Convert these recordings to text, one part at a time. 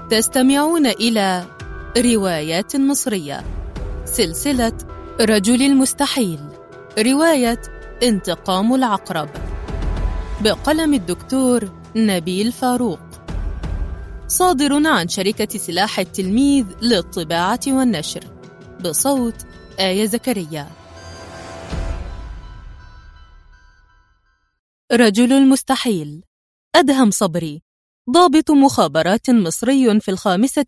تستمعون إلى روايات مصرية، سلسلة رجل المستحيل، رواية انتقام العقرب، بقلم الدكتور نبيل فاروق، صادر عن شركة سلاح التلميذ للطباعة والنشر، بصوت آية زكريا. رجل المستحيل. أدهم صبري، ضابط مخابرات مصري في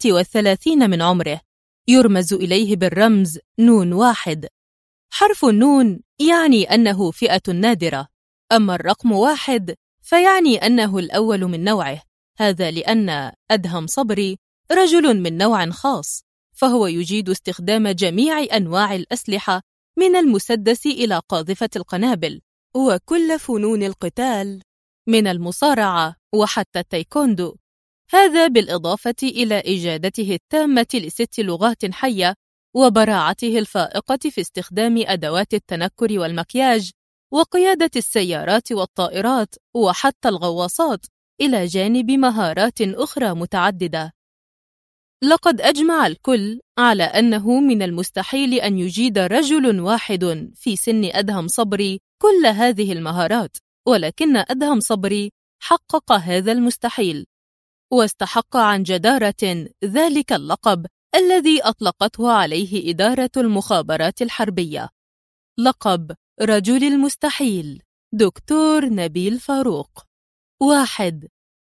35 من عمره، يرمز إليه بالرمز نون واحد. حرف النون يعني أنه فئة نادرة، أما الرقم واحد فيعني أنه الأول من نوعه، هذا لأن أدهم صبري رجل من نوع خاص، فهو يجيد استخدام جميع أنواع الأسلحة من المسدس إلى قاذفة القنابل، وكل فنون القتال من المصارعة وحتى التايكوندو، هذا بالإضافة إلى إجادته التامة ل6 لغات حية وبراعته الفائقة في استخدام أدوات التنكر والمكياج وقيادة السيارات والطائرات وحتى الغواصات، إلى جانب مهارات أخرى متعددة. لقد أجمع الكل على أنه من المستحيل أن يجيد رجل واحد في سن أدهم صبري كل هذه المهارات، ولكن أدهم صبري حقق هذا المستحيل، واستحق عن جدارة ذلك اللقب الذي أطلقته عليه إدارة المخابرات الحربية، لقب رجل المستحيل. دكتور نبيل فاروق. 1.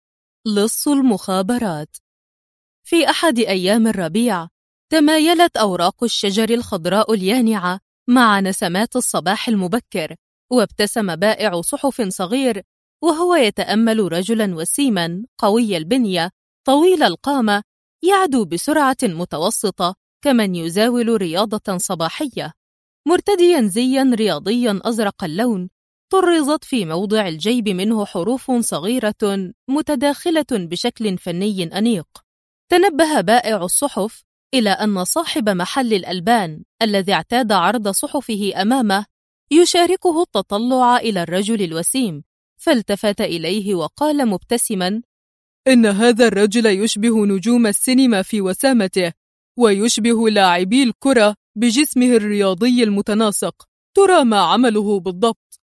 لص المخابرات. في أحد أيام الربيع تمايلت أوراق الشجر الخضراء اليانعة مع نسمات الصباح المبكر، وابتسم بائع صحف صغير وهو يتأمل رجلا وسيما قوي البنية طويل القامة يعدو بسرعة متوسطة كمن يزاول رياضة صباحية، مرتديا زيا رياضيا أزرق اللون، طرزت في موضع الجيب منه حروف صغيرة متداخلة بشكل فني أنيق. تنبه بائع الصحف إلى أن صاحب محل الألبان الذي اعتاد عرض صحفه أمامه يشاركه التطلع إلى الرجل الوسيم، فالتفت إليه وقال مبتسما: إن هذا الرجل يشبه نجوم السينما في وسامته، ويشبه لاعبي الكرة بجسمه الرياضي المتناسق، ترى ما عمله بالضبط؟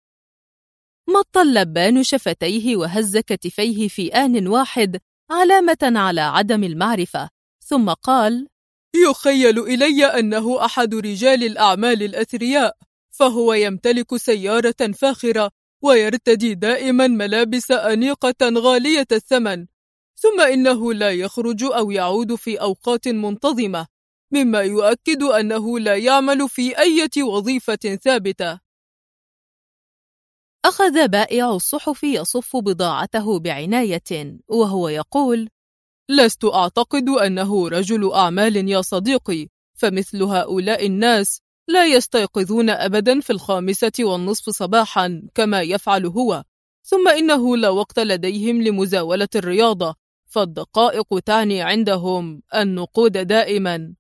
مط اللبان شفتيه وهز كتفيه في آن واحد علامة على عدم المعرفة، ثم قال: يخيل إلي أنه أحد رجال الأعمال الأثرياء، فهو يمتلك سيارة فاخرة ويرتدي دائما ملابس أنيقة غالية الثمن، ثم إنه لا يخرج أو يعود في أوقات منتظمة، مما يؤكد أنه لا يعمل في أي وظيفة ثابتة. أخذ بائع الصحف يصف بضاعته بعناية وهو يقول: لست أعتقد أنه رجل أعمال يا صديقي، فمثل هؤلاء الناس لا يستيقظون أبدا في 5:30 صباحا كما يفعل هو، ثم إنه لا وقت لديهم لمزاولة الرياضة، فالدقائق تعني عندهم النقود دائما.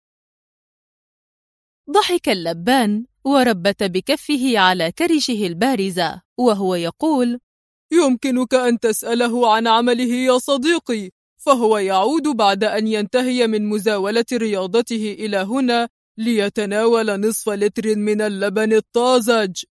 ضحك اللبان وربت بكفه على كرشه البارزة وهو يقول: يمكنك أن تسأله عن عمله يا صديقي، فهو يعود بعد أن ينتهي من مزاولة رياضته إلى هنا ليتناول نصف لتر من اللبن الطازج.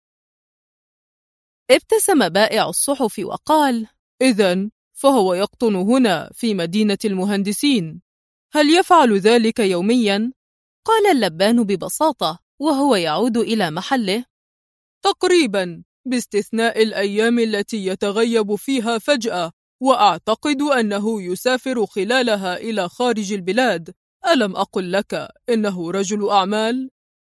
ابتسم بائع الصحف وقال: إذن فهو يقطن هنا في مدينة المهندسين، هل يفعل ذلك يوميا؟ قال اللبان ببساطة وهو يعود إلى محله: تقريبا، باستثناء الأيام التي يتغيب فيها فجأة، وأعتقد أنه يسافر خلالها إلى خارج البلاد. ألم أقل لك إنه رجل أعمال؟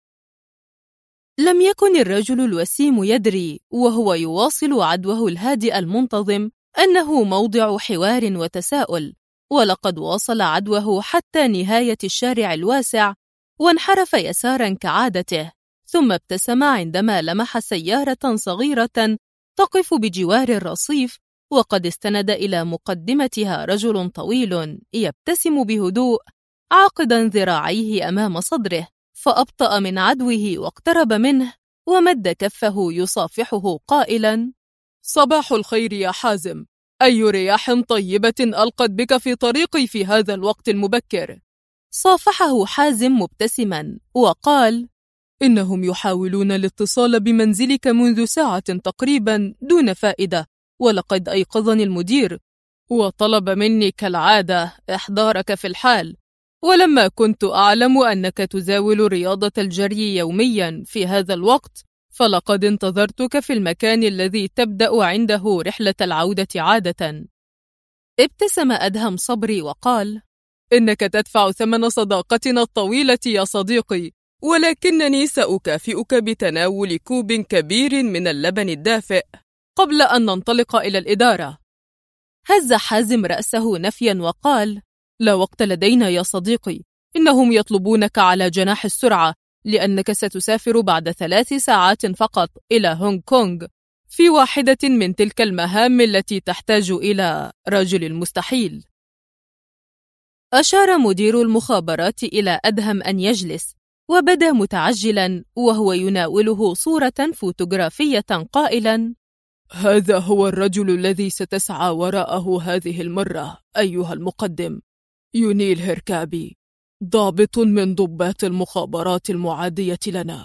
لم يكن الرجل الوسيم يدري وهو يواصل عدوه الهادئ المنتظم أنه موضع حوار وتساؤل، ولقد واصل عدوه حتى نهاية الشارع الواسع وانحرف يسارا كعادته، ثم ابتسم عندما لمح سيارة صغيرة تقف بجوار الرصيف، وقد استند إلى مقدمتها رجل طويل يبتسم بهدوء عاقدا ذراعيه أمام صدره، فأبطأ من عدوه واقترب منه ومد كفه يصافحه قائلا: صباح الخير يا حازم، أي رياح طيبة ألقت بك في طريقي في هذا الوقت المبكر؟ صافحه حازم مبتسما وقال: إنهم يحاولون الاتصال بمنزلك منذ ساعة تقريبا دون فائدة، ولقد أيقظني المدير وطلب مني كالعادة إحضارك في الحال، ولما كنت أعلم أنك تزاول رياضة الجري يوميا في هذا الوقت فلقد انتظرتك في المكان الذي تبدأ عنده رحلة العودة عادة. ابتسم أدهم صبري وقال: إنك تدفع ثمن صداقتنا الطويلة يا صديقي، ولكنني سأكافئك بتناول كوب كبير من اللبن الدافئ قبل أن ننطلق إلى الإدارة. هز حازم رأسه نفيا وقال: لا وقت لدينا يا صديقي، إنهم يطلبونك على جناح السرعة لأنك ستسافر بعد 3 ساعات فقط إلى هونغ كونغ في واحدة من تلك المهام التي تحتاج إلى رجل المستحيل. أشار مدير المخابرات إلى أدهم أن يجلس، وبدا متعجلا وهو يناوله صورة فوتوغرافية قائلا: هذا هو الرجل الذي ستسعى وراءه هذه المرة أيها المقدم، يونيل هيركابي، ضابط من ضباط المخابرات المعادية لنا.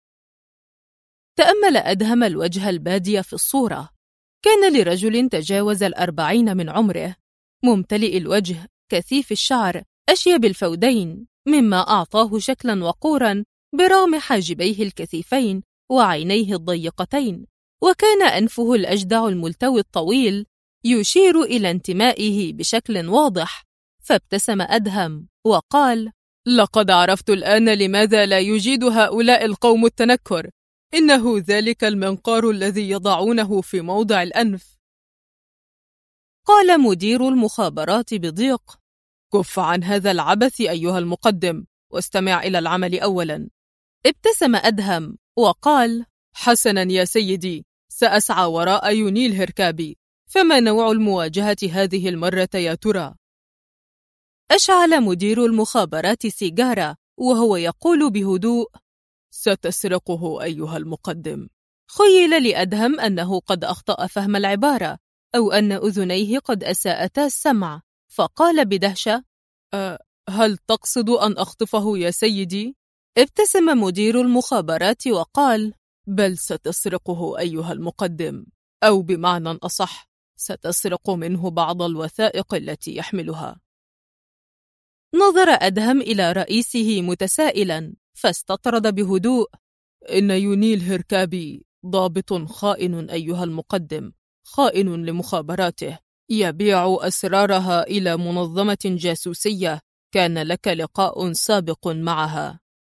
تأمل أدهم الوجه البادي في الصورة. كان لرجل تجاوز 40 من عمره، ممتلئ الوجه، كثيف الشعر، أشيب الفودين، مما أعطاه شكلا وقورا برغم حاجبيه الكثيفين وعينيه الضيقتين، وكان أنفه الأجدع الملتوي الطويل يشير إلى انتمائه بشكل واضح. فابتسم أدهم وقال: لقد عرفت الآن لماذا لا يجيد هؤلاء القوم التنكر، إنه ذلك المنقار الذي يضعونه في موضع الأنف. قال مدير المخابرات بضيق: كف عن هذا العبث أيها المقدم، واستمع إلى العمل أولا. ابتسم أدهم وقال: حسنا يا سيدي، سأسعى وراء يونيل هيركابي، فما نوع المواجهة هذه المرة يا ترى؟ أشعل مدير المخابرات سيجارة وهو يقول بهدوء: ستسرقه أيها المقدم. خيل لأدهم أنه قد أخطأ فهم العبارة، أو أن أذنيه قد أساءتا السمع، فقال بدهشة: هل تقصد أن أخطفه يا سيدي؟ ابتسم مدير المخابرات وقال: بل ستسرقه أيها المقدم، أو بمعنى أصح ستسرق منه بعض الوثائق التي يحملها. نظر أدهم إلى رئيسه متسائلا، فاستطرد بهدوء: إن يونيل هيركابي ضابط خائن أيها المقدم، خائن لمخابراته، يبيع أسرارها إلى منظمة جاسوسية كان لك لقاء سابق معها.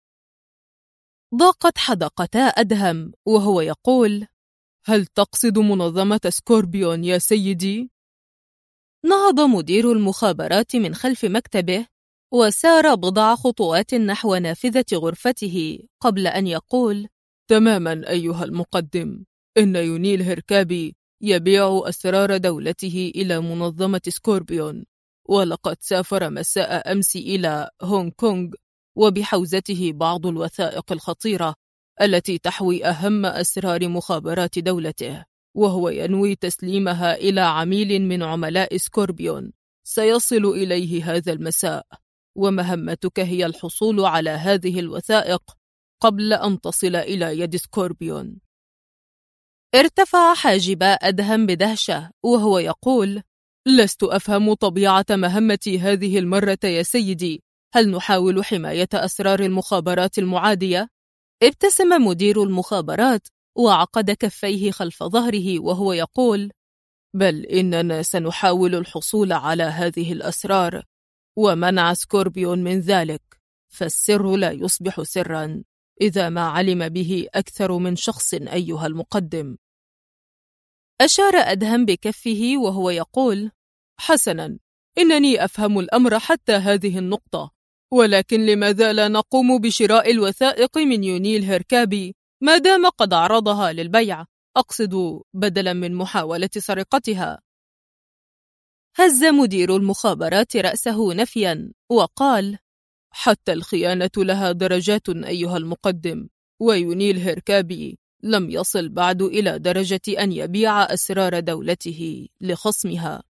ضاقت حدقتا أدهم وهو يقول: هل تقصد منظمة سكوربيون يا سيدي؟ نهض مدير المخابرات من خلف مكتبه وسار بضع خطوات نحو نافذة غرفته قبل أن يقول: تماما أيها المقدم، إن يونيل هيركابي يبيع أسرار دولته إلى منظمة سكوربيون، ولقد سافر مساء أمس إلى هونغ كونغ وبحوزته بعض الوثائق الخطيرة التي تحوي أهم أسرار مخابرات دولته، وهو ينوي تسليمها إلى عميل من عملاء سكوربيون سيصل إليه هذا المساء، ومهمتك هي الحصول على هذه الوثائق قبل أن تصل إلى يد سكوربيون. ارتفع حاجبا أدهم بدهشة وهو يقول: لست أفهم طبيعة مهمتي هذه المرة يا سيدي، هل نحاول حماية أسرار المخابرات المعادية؟ ابتسم مدير المخابرات وعقد كفيه خلف ظهره وهو يقول: بل إننا سنحاول الحصول على هذه الأسرار ومنع سكوربيون من ذلك، فالسر لا يصبح سرا إذا ما علم به أكثر من شخص أيها المقدم. أشار أدهم بكفه وهو يقول: حسنا، إنني أفهم الأمر حتى هذه النقطة، ولكن لماذا لا نقوم بشراء الوثائق من يونيل هيركابي ما دام قد عرضها للبيع، أقصد بدلا من محاولة سرقتها؟ هز مدير المخابرات رأسه نفيا وقال: حتى الخيانة لها درجات أيها المقدم، ويونيل هيركابي لم يصل بعد إلى درجة أن يبيع أسرار دولته لخصمها.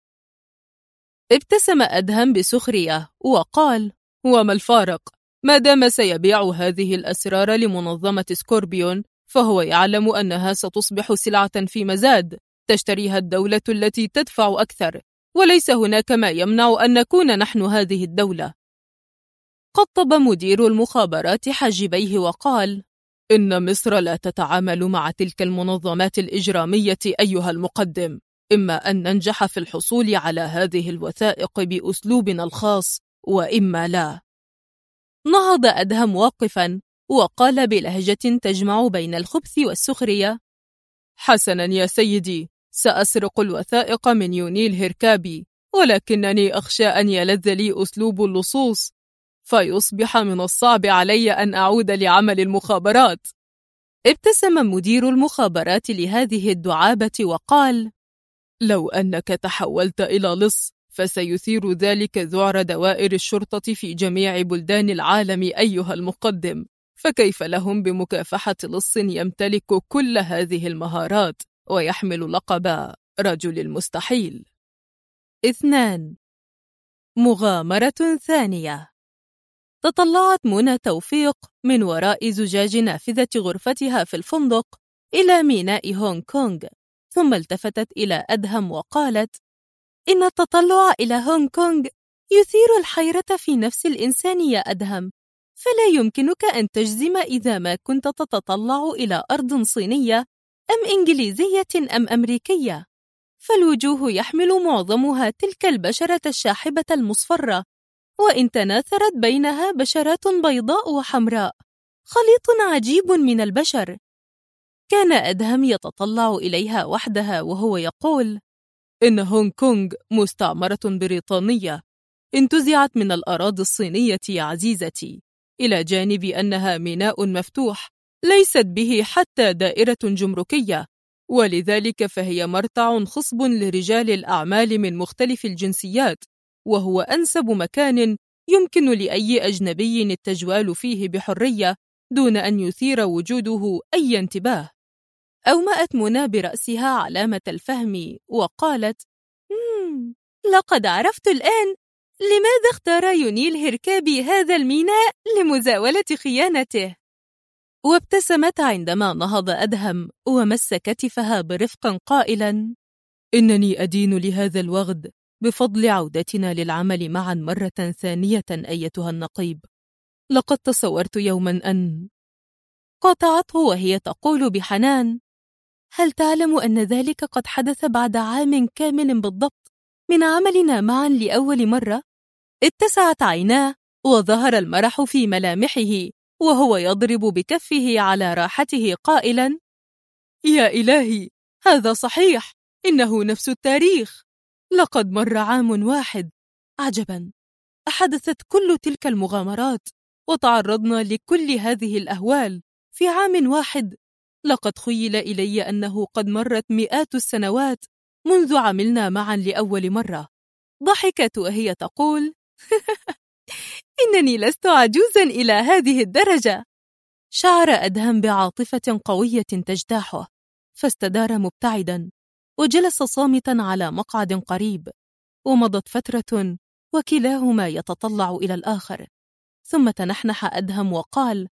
ابتسم أدهم بسخرية وقال: وما الفارق؟ ما دام سيبيع هذه الأسرار لمنظمة سكوربيون، فهو يعلم أنها ستصبح سلعة في مزاد تشتريها الدولة التي تدفع أكثر، وليس هناك ما يمنع أن نكون نحن هذه الدولة. قطب مدير المخابرات حاجبيه وقال: إن مصر لا تتعامل مع تلك المنظمات الإجرامية أيها المقدم، إما أن ننجح في الحصول على هذه الوثائق بأسلوبنا الخاص، وإما لا. نهض أدهم واقفا وقال بلهجة تجمع بين الخبث والسخرية: حسنا يا سيدي، سأسرق الوثائق من يونيل هيركابي، ولكنني أخشى أن يلذ لي أسلوب اللصوص، فيصبح من الصعب علي أن أعود لعمل المخابرات. ابتسم مدير المخابرات لهذه الدعابة وقال: لو أنك تحولت إلى لص فسيثير ذلك ذعر دوائر الشرطة في جميع بلدان العالم أيها المقدم، فكيف لهم بمكافحة لص يمتلك كل هذه المهارات ويحمل لقب رجل المستحيل؟ 2. مغامرة ثانية. تطلعت منى توفيق من وراء زجاج نافذة غرفتها في الفندق إلى ميناء هونغ كونغ، ثم التفتت إلى أدهم وقالت: إن التطلع إلى هونغ كونغ يثير الحيرة في نفس الإنسان يا أدهم، فلا يمكنك أن تجزم إذا ما كنت تتطلع إلى أرض صينية أم إنجليزية أم أمريكية، فالوجوه يحمل معظمها تلك البشرة الشاحبة المصفرة، وإن تناثرت بينها بشرات بيضاء وحمراء، خليط عجيب من البشر. كان أدهم يتطلع إليها وحدها وهو يقول: إن هونغ كونغ مستعمرة بريطانية انتزعت من الأراضي الصينية يا عزيزتي، إلى جانب أنها ميناء مفتوح ليست به حتى دائرة جمركية، ولذلك فهي مرتع خصب لرجال الأعمال من مختلف الجنسيات، وهو أنسب مكان يمكن لأي أجنبي التجوال فيه بحرية دون أن يثير وجوده أي انتباه. أومأت منى برأسها علامة الفهم وقالت: لقد عرفت الآن لماذا اختار يونيل هيركابي هذا الميناء لمزاولة خيانته. وابتسمت عندما نهض أدهم ومس كتفها برفق قائلا: إنني أدين لهذا الوغد بفضل عودتنا للعمل معا مرة ثانية أيتها النقيب. لقد تصورت يوما أن… قاطعته وهي تقول بحنان: هل تعلم أن ذلك قد حدث بعد عام كامل بالضبط من عملنا معا لأول مرة؟ اتسعت عيناه وظهر المرح في ملامحه وهو يضرب بكفه على راحته قائلا: يا إلهي، هذا صحيح، إنه نفس التاريخ، لقد مر عام واحد. عجبا، أحدثت كل تلك المغامرات وتعرضنا لكل هذه الأهوال في عام واحد؟ لقد خيل إلي أنه قد مرت مئات السنوات منذ عملنا معا لأول مرة. ضحكت وهي تقول: إنني لست عجوزا إلى هذه الدرجة. شعر أدهم بعاطفة قوية تجتاحه، فاستدار مبتعدا وجلس صامتا على مقعد قريب، ومضت فترة وكلاهما يتطلع إلى الآخر، ثم تنحنح أدهم وقال: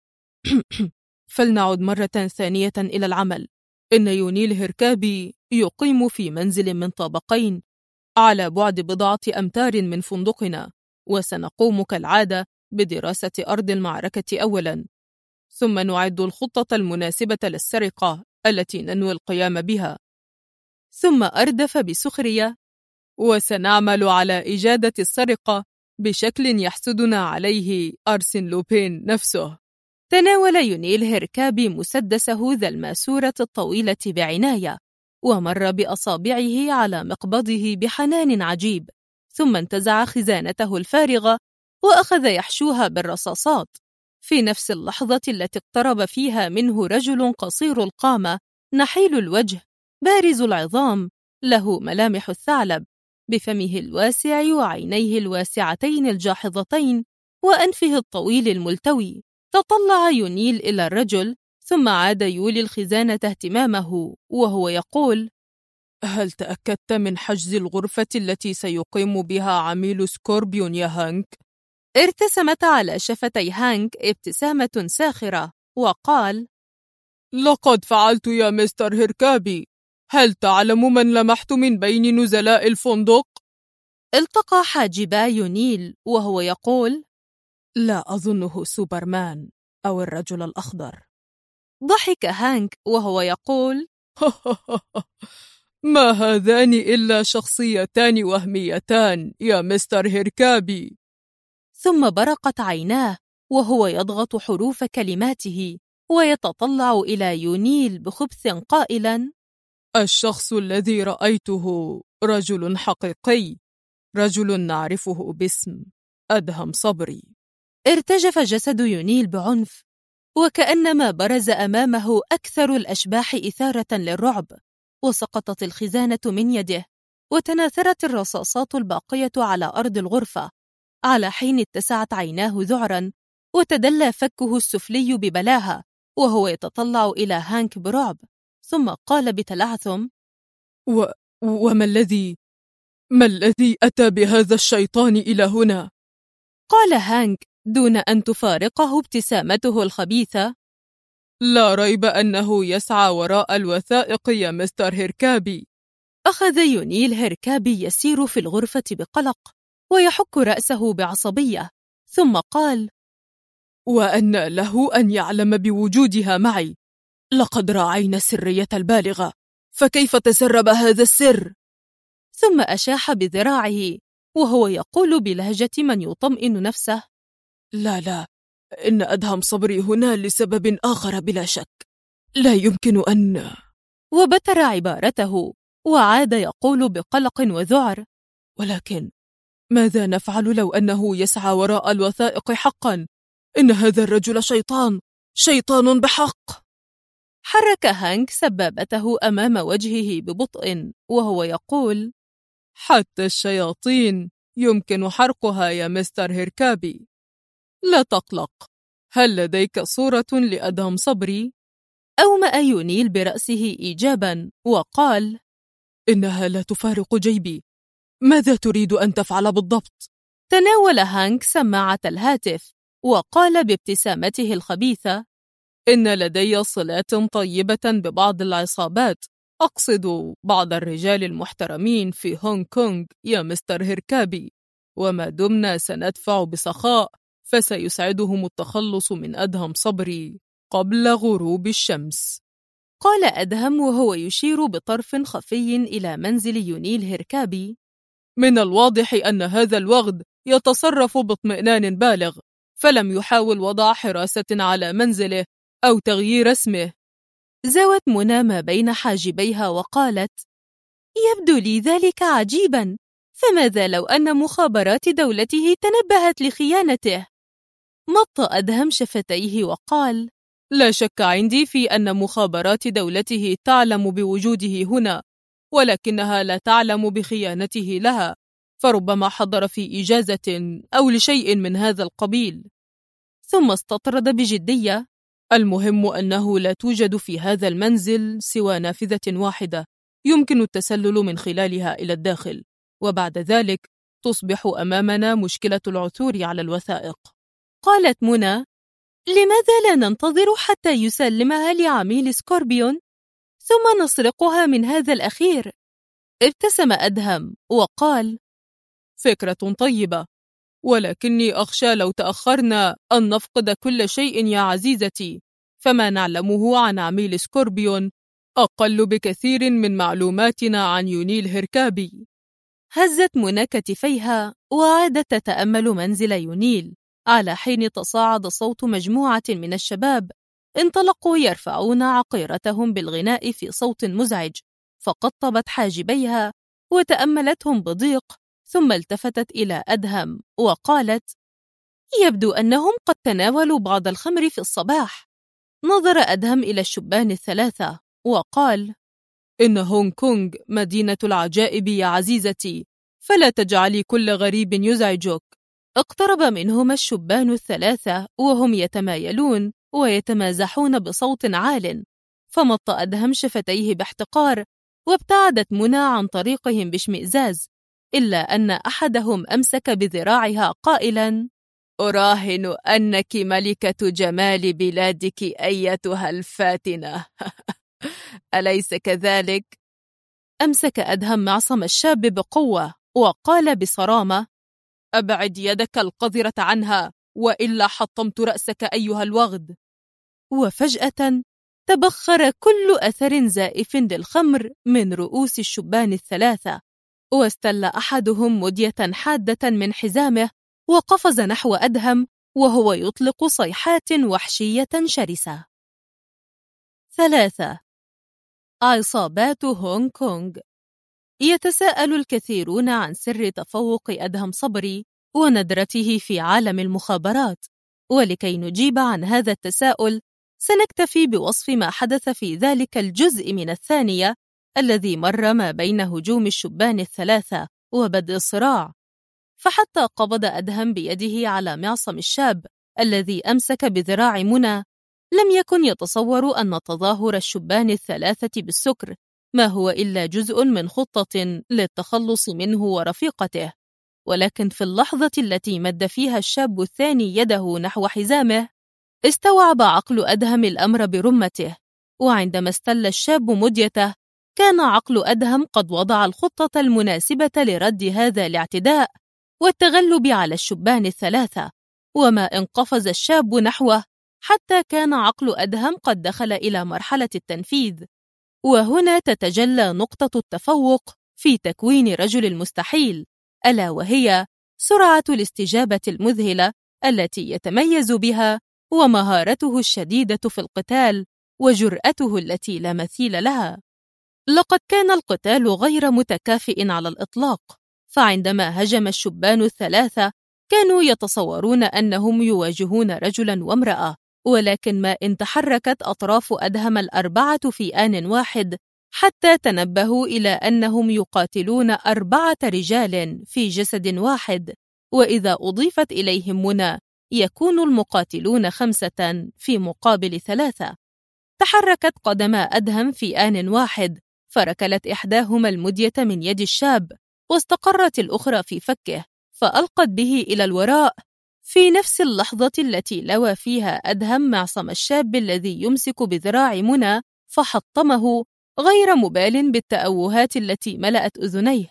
فلنعد مرة ثانية إلى العمل. إن يونيل هيركابي يقيم في منزل من طابقين على بعد 1 أمتار من فندقنا، وسنقوم كالعادة بدراسة أرض المعركة أولا، ثم نعد الخطة المناسبة للسرقة التي ننوي القيام بها. ثم أردف بسخرية: وسنعمل على إجادة السرقة بشكل يحسدنا عليه أرسن لوبين نفسه. تناول يونيل هيركابي مسدسه ذا الماسورة الطويلة بعناية، ومر بأصابعه على مقبضه بحنان عجيب، ثم انتزع خزانته الفارغة وأخذ يحشوها بالرصاصات. في نفس اللحظة التي اقترب فيها منه رجل قصير القامة، نحيل الوجه، بارز العظام، له ملامح الثعلب، بفمه الواسع وعينيه الواسعتين الجاحظتين وأنفه الطويل الملتوي. تطلع يونيل إلى الرجل، ثم عاد يولي الخزانة اهتمامه وهو يقول: هل تأكدت من حجز الغرفة التي سيقيم بها عميل سكوربيون يا هانك؟ ارتسمت على شفتي هانك ابتسامة ساخرة وقال: لقد فعلت يا مستر هيركابي. هل تعلم من لمحت من بين نزلاء الفندق؟ التقى حاجبا يونيل وهو يقول: لا أظنه سوبرمان أو الرجل الأخضر. ضحك هانك وهو يقول: ما هذان إلا شخصيتان وهميتان يا مستر هيركابي. ثم برقت عيناه وهو يضغط حروف كلماته ويتطلع إلى يونيل بخبث قائلا: الشخص الذي رأيته رجل حقيقي، رجل نعرفه باسم أدهم صبري. ارتجف جسد يونيل بعنف وكأنما برز أمامه أكثر الأشباح إثارة للرعب، وسقطت الخزانة من يده وتناثرت الرصاصات الباقية على أرض الغرفة، على حين اتسعت عيناه ذعرا وتدلى فكه السفلي ببلاهة وهو يتطلع إلى هانك برعب، ثم قال بتلعثم: وما ما الذي أتى بهذا الشيطان إلى هنا؟ قال هانك دون أن تفارقه ابتسامته الخبيثة: لا ريب أنه يسعى وراء الوثائق يا مستر هيركابي. أخذ يونيل هيركابي يسير في الغرفة بقلق ويحك رأسه بعصبية، ثم قال: وأن له أن يعلم بوجودها معي؟ لقد راعينا السرية البالغة، فكيف تسرب هذا السر؟ ثم أشاح بذراعه وهو يقول بلهجة من يطمئن نفسه: لا، إن أدهم صبري هنا لسبب آخر بلا شك، لا يمكن أن... وبتر عبارته وعاد يقول بقلق وذعر: ولكن ماذا نفعل لو أنه يسعى وراء الوثائق حقا؟ إن هذا الرجل شيطان بحق. حرك هانك سبابته أمام وجهه ببطء وهو يقول: حتى الشياطين يمكن حرقها يا مستر هيركابي. لا تقلق، هل لديك صورة لأدهم صبري؟ أومأ يونيل برأسه إيجابا وقال: إنها لا تفارق جيبي. ماذا تريد أن تفعل بالضبط؟ تناول هانك سماعة الهاتف وقال بابتسامته الخبيثة: إن لدي صلات طيبة ببعض العصابات، أقصد بعض الرجال المحترمين في هونغ كونغ يا مستر هيركابي، وما دمنا سندفع بسخاء فسيسعدهم التخلص من أدهم صبري قبل غروب الشمس. قال أدهم وهو يشير بطرف خفي إلى منزل يونيل هيركابي: من الواضح أن هذا الوغد يتصرف باطمئنان بالغ، فلم يحاول وضع حراسة على منزله أو تغيير اسمه. زوت منى ما بين حاجبيها وقالت: يبدو لي ذلك عجيبا، فماذا لو أن مخابرات دولته تنبهت لخيانته؟ مط أدهم شفتيه وقال: لا شك عندي في أن مخابرات دولته تعلم بوجوده هنا، ولكنها لا تعلم بخيانته لها، فربما حضر في إجازة أو لشيء من هذا القبيل. ثم استطرد بجدية: المهم أنه لا توجد في هذا المنزل سوى نافذة واحدة يمكن التسلل من خلالها إلى الداخل، وبعد ذلك تصبح أمامنا مشكلة العثور على الوثائق. قالت منى: لماذا لا ننتظر حتى يسلمها لعميل سكوربيون ثم نسرقها من هذا الأخير؟ ابتسم أدهم وقال: فكرة طيبة، ولكني أخشى لو تأخرنا أن نفقد كل شيء يا عزيزتي، فما نعلمه عن عميل سكوربيون أقل بكثير من معلوماتنا عن يونيل هيركابي. هزت منى كتفيها وعادت تتأمل منزل يونيل، على حين تصاعد صوت مجموعة من الشباب انطلقوا يرفعون عقيرتهم بالغناء في صوت مزعج، فقطبت حاجبيها وتأملتهم بضيق، ثم التفتت إلى أدهم وقالت: يبدو أنهم قد تناولوا بعض الخمر في الصباح. نظر أدهم إلى الشبان الثلاثة وقال: إن هونغ كونغ مدينة العجائب يا عزيزتي، فلا تجعلي كل غريب يزعجك. اقترب منهما الشبان الثلاثة وهم يتمايلون ويتمازحون بصوت عال، فمط أدهم شفتيه باحتقار، وابتعدت منى عن طريقهم باشمئزاز، إلا أن أحدهم أمسك بذراعها قائلا: أراهن أنك ملكة جمال بلادك أيتها الفاتنة. أليس كذلك؟ أمسك أدهم معصم الشاب بقوة وقال بصرامة: أبعد يدك القذرة عنها، وإلا حطمت رأسك أيها الوغد. وفجأة تبخر كل أثر زائف للخمر من رؤوس الشبان الثلاثة، واستل أحدهم مدية حادة من حزامه وقفز نحو أدهم وهو يطلق صيحات وحشية شرسة. 3. عصابات هونغ كونغ. يتساءل الكثيرون عن سر تفوق أدهم صبري وندرته في عالم المخابرات، ولكي نجيب عن هذا التساؤل سنكتفي بوصف ما حدث في ذلك الجزء من الثانية الذي مر ما بين هجوم الشبان الثلاثة وبدء الصراع. فحتى قبض أدهم بيده على معصم الشاب الذي أمسك بذراع منى، لم يكن يتصور أن تظاهر الشبان الثلاثة بالسكر ما هو إلا جزء من خطة للتخلص منه ورفيقته. ولكن في اللحظة التي مد فيها الشاب الثاني يده نحو حزامه، استوعب عقل أدهم الأمر برمته، وعندما استل الشاب مديته كان عقل أدهم قد وضع الخطة المناسبة لرد هذا الاعتداء والتغلب على الشبان الثلاثة. وما إن قفز الشاب نحوه حتى كان عقل أدهم قد دخل إلى مرحلة التنفيذ. وهنا تتجلى نقطة التفوق في تكوين رجل المستحيل، ألا وهي سرعة الاستجابة المذهلة التي يتميز بها، ومهارته الشديدة في القتال، وجرأته التي لا مثيل لها. لقد كان القتال غير متكافئ على الإطلاق، فعندما هجم الشبان الثلاثة كانوا يتصورون أنهم يواجهون رجلا وامرأة، ولكن ما إن تحركت أطراف أدهم الأربعة في آن واحد حتى تنبهوا إلى أنهم يقاتلون 4 رجال في جسد واحد، وإذا أضيفت إليهم منى يكون المقاتلون 5 في مقابل 3. تحركت قدما أدهم في آن واحد، فركلت إحداهما المدية من يد الشاب، واستقرت الأخرى في فكه، فألقت به إلى الوراء في نفس اللحظة التي لوى فيها أدهم معصم الشاب الذي يمسك بذراع منى، فحطمه غير مبال بالتأوهات التي ملأت أذنيه.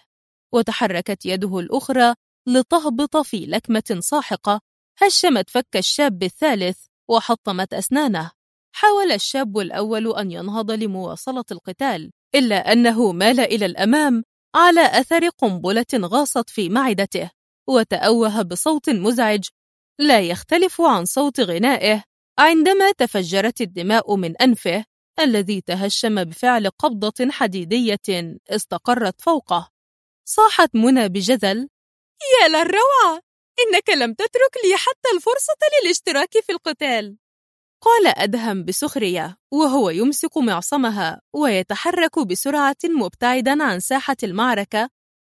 وتحركت يده الأخرى لتهبط في لكمة ساحقة هشمت فك الشاب الثالث وحطمت أسنانه. حاول الشاب الأول أن ينهض لمواصلة القتال، إلا أنه مال إلى الأمام على أثر قنبلة غاصت في معدته، وتأوه بصوت مزعج لا يختلف عن صوت غنائه عندما تفجرت الدماء من أنفه الذي تهشم بفعل قبضة حديدية استقرت فوقه. صاحت منى بجذل: يا للروعة، إنك لم تترك لي حتى الفرصة للاشتراك في القتال. قال أدهم بسخرية وهو يمسك معصمها ويتحرك بسرعة مبتعدا عن ساحة المعركة: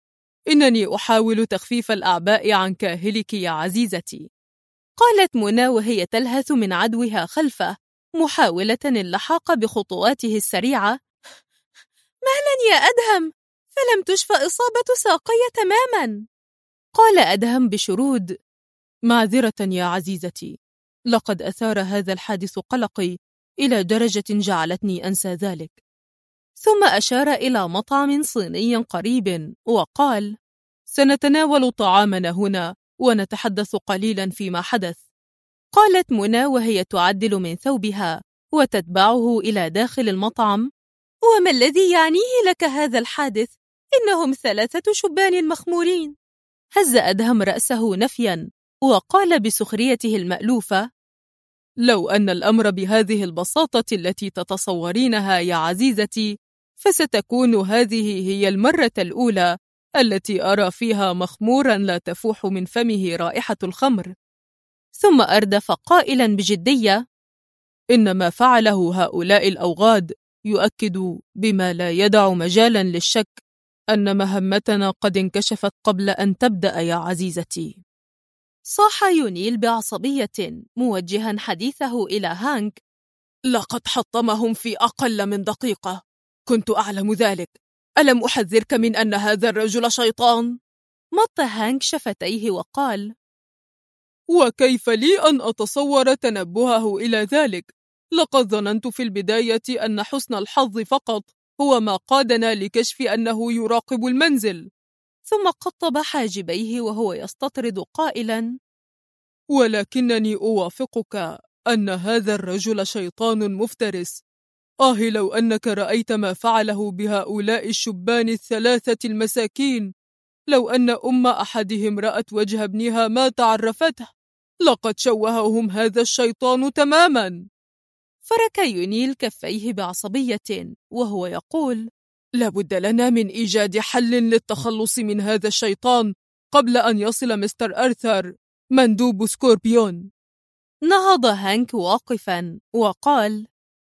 إنني أحاول تخفيف الأعباء عن كاهلك يا عزيزتي. قالت منى وهي تلهث من عدوها خلفه محاولة اللحاق بخطواته السريعة: مهلا يا أدهم، فلم تشفى إصابة ساقي تماما. قال أدهم بشرود: معذرة يا عزيزتي، لقد أثار هذا الحادث قلقي إلى درجة جعلتني أنسى ذلك. ثم أشار إلى مطعم صيني قريب وقال: سنتناول طعامنا هنا ونتحدث قليلا فيما حدث. قالت منى وهي تعدل من ثوبها وتتبعه إلى داخل المطعم: وما الذي يعنيه لك هذا الحادث؟ إنهم 3 شبان مخمورين. هز أدهم رأسه نفيا وقال بسخريته المألوفة: لو أن الأمر بهذه البساطة التي تتصورينها يا عزيزتي، فستكون هذه هي المرة الأولى التي أرى فيها مخمورا لا تفوح من فمه رائحة الخمر. ثم أردف قائلا بجدية: إن ما فعله هؤلاء الأوغاد يؤكد بما لا يدع مجالا للشك أن مهمتنا قد انكشفت قبل أن تبدأ يا عزيزتي. صاح يونيل بعصبية موجها حديثه إلى هانك: لقد حطمهم في أقل من دقيقة. كنت أعلم ذلك. ألم أحذرك من أن هذا الرجل شيطان؟ مط هانك شفتيه وقال: وكيف لي أن أتصور تنبهه إلى ذلك؟ لقد ظننت في البداية أن حسن الحظ فقط هو ما قادنا لكشف أنه يراقب المنزل. ثم قطب حاجبيه وهو يستطرد قائلا: ولكنني أوافقك أن هذا الرجل شيطان مفترس. لو أنك رأيت ما فعله بهؤلاء الشبان الثلاثة المساكين. لو أن أم أحدهم رأت وجه ابنها ما تعرفته، لقد شوههم هذا الشيطان تماما. فرك يونيل كفيه بعصبية وهو يقول: لابد لنا من إيجاد حل للتخلص من هذا الشيطان قبل أن يصل مستر أرثر مندوب سكوربيون. نهض هانك واقفا وقال: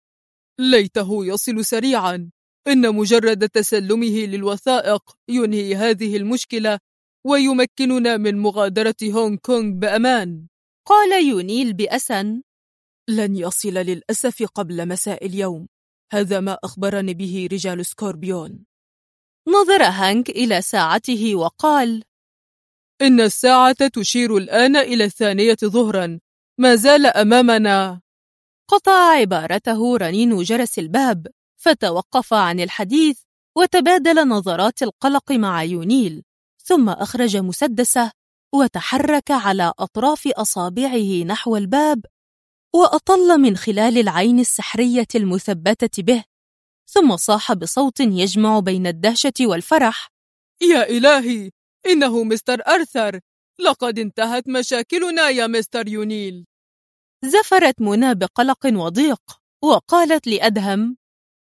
ليته يصل سريعا. إن مجرد تسلمه للوثائق ينهي هذه المشكلة ويمكننا من مغادرة هونغ كونغ بأمان. قال يونيل بأسى: لن يصل للأسف قبل مساء اليوم. هذا ما أخبرني به رجال سكوربيون. نظر هانك إلى ساعته وقال: إن الساعة تشير الآن إلى 2 ظهرا. ما زال أمامنا. قطع عبارته رنين جرس الباب، فتوقف عن الحديث وتبادل نظرات القلق مع يونيل، ثم أخرج مسدسه وتحرك على أطراف أصابعه نحو الباب وأطل من خلال العين السحرية المثبتة به، ثم صاح بصوت يجمع بين الدهشة والفرح: يا إلهي، إنه مستر أرثر. لقد انتهت مشاكلنا يا مستر يونيل. زفرت منى بقلق وضيق وقالت لأدهم: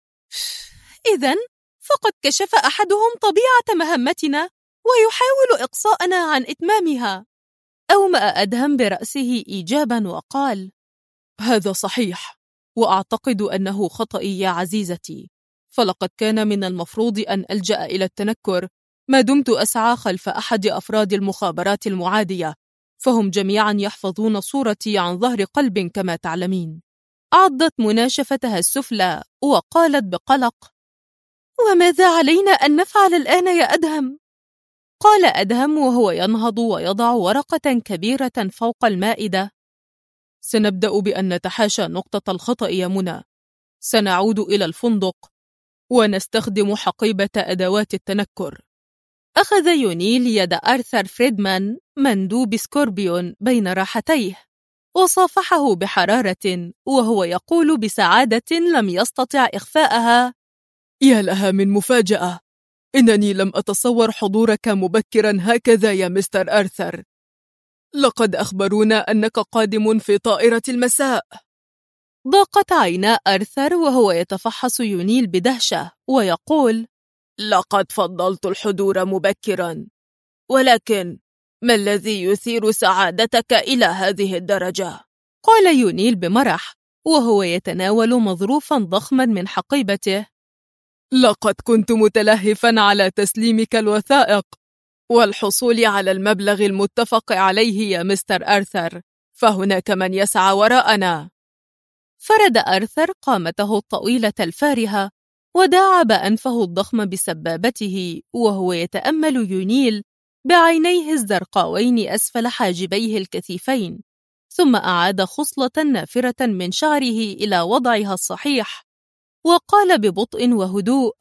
إذن فقد كشف أحدهم طبيعة مهمتنا ويحاول إقصاءنا عن إتمامها. أومأ أدهم برأسه إيجابا وقال: هذا صحيح، وأعتقد أنه خطئي يا عزيزتي. فلقد كان من المفروض أن ألجأ إلى التنكر ما دمت أسعى خلف أحد أفراد المخابرات المعادية، فهم جميعا يحفظون صورتي عن ظهر قلب كما تعلمين. عضت منى شفتها السفلى وقالت بقلق: وماذا علينا أن نفعل الآن يا أدهم؟ قال أدهم وهو ينهض ويضع ورقة كبيرة فوق المائدة: سنبدأ بأن نتحاشى نقطة الخطأ يا منى. سنعود إلى الفندق ونستخدم حقيبة أدوات التنكر. أخذ يونيل يد آرثر فريدمان مندوب سكوربيون بين راحتيه وصافحه بحرارة وهو يقول بسعادة لم يستطع إخفاءها: يا لها من مفاجأة. إنني لم أتصور حضورك مبكرا هكذا يا مستر أرثر. لقد أخبرونا أنك قادم في طائرة المساء. ضاقت عينا آرثر وهو يتفحص يونيل بدهشة ويقول: لقد فضلت الحضور مبكرا، ولكن ما الذي يثير سعادتك إلى هذه الدرجة؟ قال يونيل بمرح وهو يتناول مظروفا ضخما من حقيبته: لقد كنت متلهفا على تسليمك الوثائق والحصول على المبلغ المتفق عليه يا مستر أرثر، فهناك من يسعى وراءنا. فرد أرثر قامته الطويلة الفارهة وداعب أنفه الضخم بسبابته وهو يتأمل يونيل بعينيه الزرقاوين أسفل حاجبيه الكثيفين، ثم أعاد خصلة نافرة من شعره إلى وضعها الصحيح وقال ببطء وهدوء: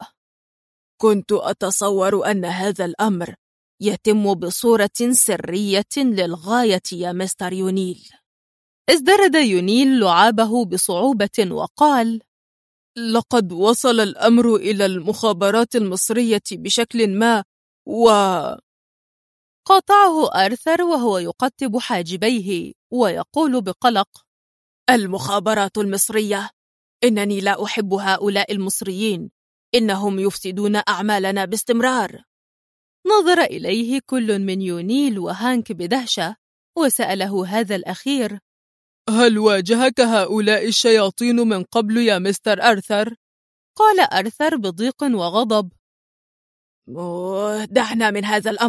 كنت أتصور أن هذا الأمر يتم بصورة سرية للغاية يا مستر يونيل. ازدرد يونيل لعابه بصعوبة وقال: لقد وصل الأمر إلى المخابرات المصرية بشكل ما قاطعه آرثر وهو يقطب حاجبيه ويقول بقلق: المخابرات المصرية؟ إنني لا أحب هؤلاء المصريين، إنهم يفسدون أعمالنا باستمرار. نظر إليه كل من يونيل وهانك بدهشة وسأله هذا الأخير: هل واجهك هؤلاء الشياطين من قبل يا مستر أرثر؟ قال أرثر بضيق وغضب: دعنا من هذا الأمر،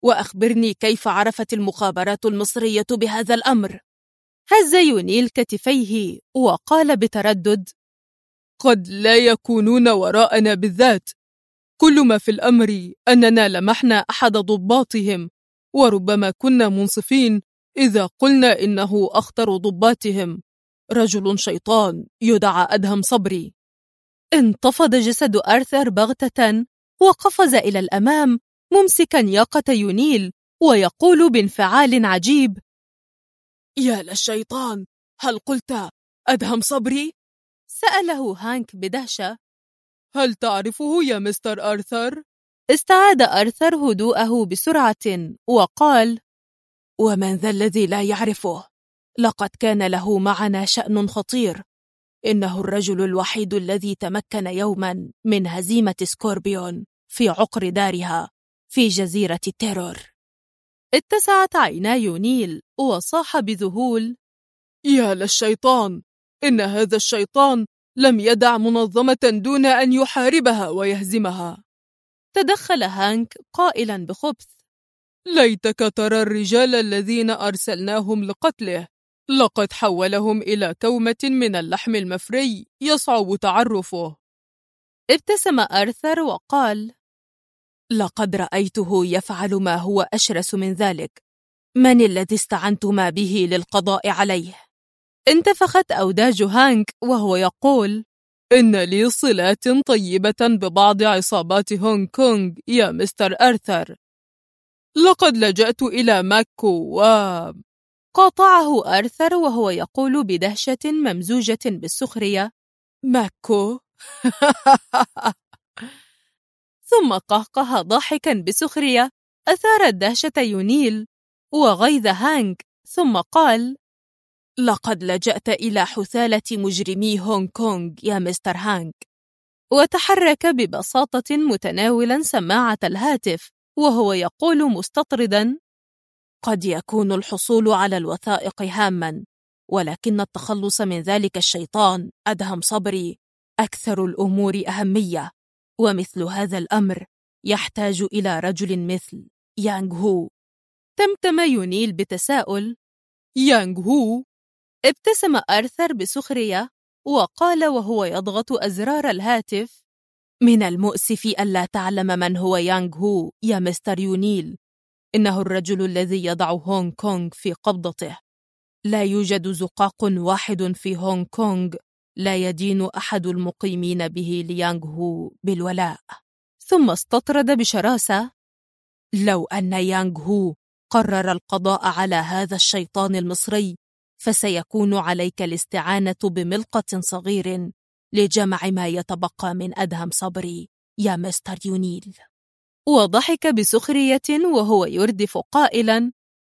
وأخبرني كيف عرفت المخابرات المصرية بهذا الأمر؟ هز يونيل كتفيه وقال بتردد: قد لا يكونون وراءنا بالذات. كل ما في الأمر أننا لمحنا أحد ضباطهم، وربما كنا منصفين إذا قلنا إنه أخطر ضباطهم، رجل شيطان يدعى أدهم صبري. انتفض جسد آرثر بغتة وقفز إلى الأمام ممسكا ياقة يونيل ويقول بانفعال عجيب: يا للشيطان، هل قلت أدهم صبري؟ سأله هانك بدهشة. هل تعرفه يا مستر آرثر؟ استعاد آرثر هدوءه بسرعة وقال: ومن ذا الذي لا يعرفه؟ لقد كان له معنا شأن خطير. إنه الرجل الوحيد الذي تمكن يوما من هزيمة سكوربيون في عقر دارها في جزيرة التيرور. اتسعت عينا يونيل وصاح بذهول: يا للشيطان، إن هذا الشيطان لم يدع منظمة دون أن يحاربها ويهزمها. تدخل هانك قائلا بخبث: ليتك ترى الرجال الذين أرسلناهم لقتله، لقد حولهم إلى كومة من اللحم المفري يصعب تعرفه. ابتسم آرثر وقال: لقد رأيته يفعل ما هو أشرس من ذلك. من الذي استعنتما به للقضاء عليه؟ انتفخت أوداج هانك وهو يقول: إن لي صلات طيبة ببعض عصابات هونغ كونغ يا مستر آرثر. لقد لجأت إلى ماكو قاطعه آرثر وهو يقول بدهشة ممزوجة بالسخرية: ماكو؟ ثم قهقه ضاحكا بسخرية أثارت دهشة يونيل وغيظ هانك، ثم قال: لقد لجأت إلى حثالة مجرمي هونغ كونغ يا مستر هانك. وتحرك ببساطة متناولا سماعة الهاتف وهو يقول مستطردا: قد يكون الحصول على الوثائق هاما، ولكن التخلص من ذلك الشيطان أدهم صبري أكثر الأمور أهمية، ومثل هذا الأمر يحتاج إلى رجل مثل يانغ هو. تمتم يونيل بتساؤل: يانغ هو؟ ابتسم آرثر بسخرية وقال وهو يضغط أزرار الهاتف: من المؤسف ألا تعلم من هو يانغ هو يا مستر يونيل. إنه الرجل الذي يضع هونغ كونغ في قبضته. لا يوجد زقاق واحد في هونغ كونغ لا يدين أحد المقيمين به ليانغ هو بالولاء. ثم استطرد بشراسة: لو أن يانغ هو قرر القضاء على هذا الشيطان المصري، فسيكون عليك الاستعانة بملقة صغير لجمع ما يتبقى من أدهم صبري يا مستر يونيل. وضحك بسخرية وهو يردف قائلا: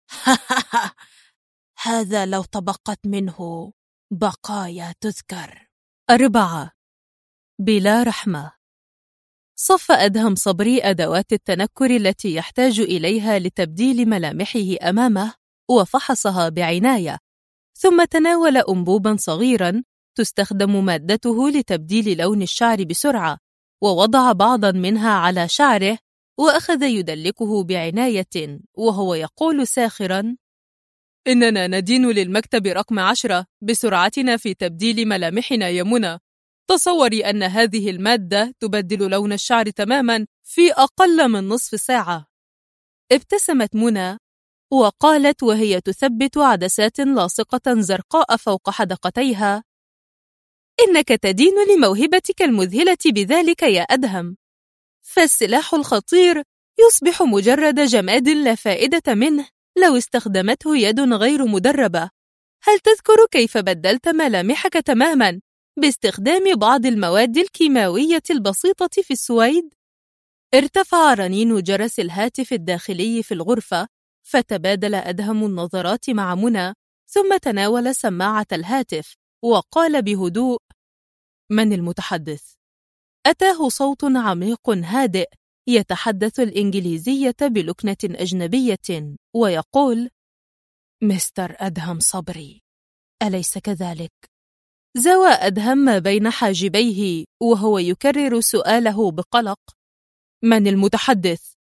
هذا لو تبقت منه بقايا تذكر. 4. بلا رحمة. صف أدهم صبري أدوات التنكر التي يحتاج إليها لتبديل ملامحه أمامه وفحصها بعناية، ثم تناول أنبوبا صغيرا تستخدم مادته لتبديل لون الشعر بسرعة، ووضع بعضا منها على شعره وأخذ يدلكه بعناية وهو يقول ساخرا: إننا ندين للمكتب رقم 10 بسرعتنا في تبديل ملامحنا يا منى. تصوري أن هذه المادة تبدل لون الشعر تماما في أقل من نصف ساعة. ابتسمت منى وقالت وهي تثبت عدسات لاصقة زرقاء فوق حدقتيها: إنك تدين لموهبتك المذهلة بذلك يا أدهم، فالسلاح الخطير يصبح مجرد جماد لا فائدة منه لو استخدمته يد غير مدربة. هل تذكر كيف بدلت ملامحك تماما باستخدام بعض المواد الكيماوية البسيطة في السويد؟ ارتفع رنين جرس الهاتف الداخلي في الغرفة، فتبادل أدهم النظرات مع منى، ثم تناول سماعة الهاتف وقال بهدوء: من المتحدث؟ أتاه صوت عميق هادئ يتحدث الإنجليزية بلكنة أجنبية ويقول: مستر أدهم صبري، أليس كذلك؟ زوى أدهم ما بين حاجبيه وهو يكرر سؤاله بقلق: من المتحدث؟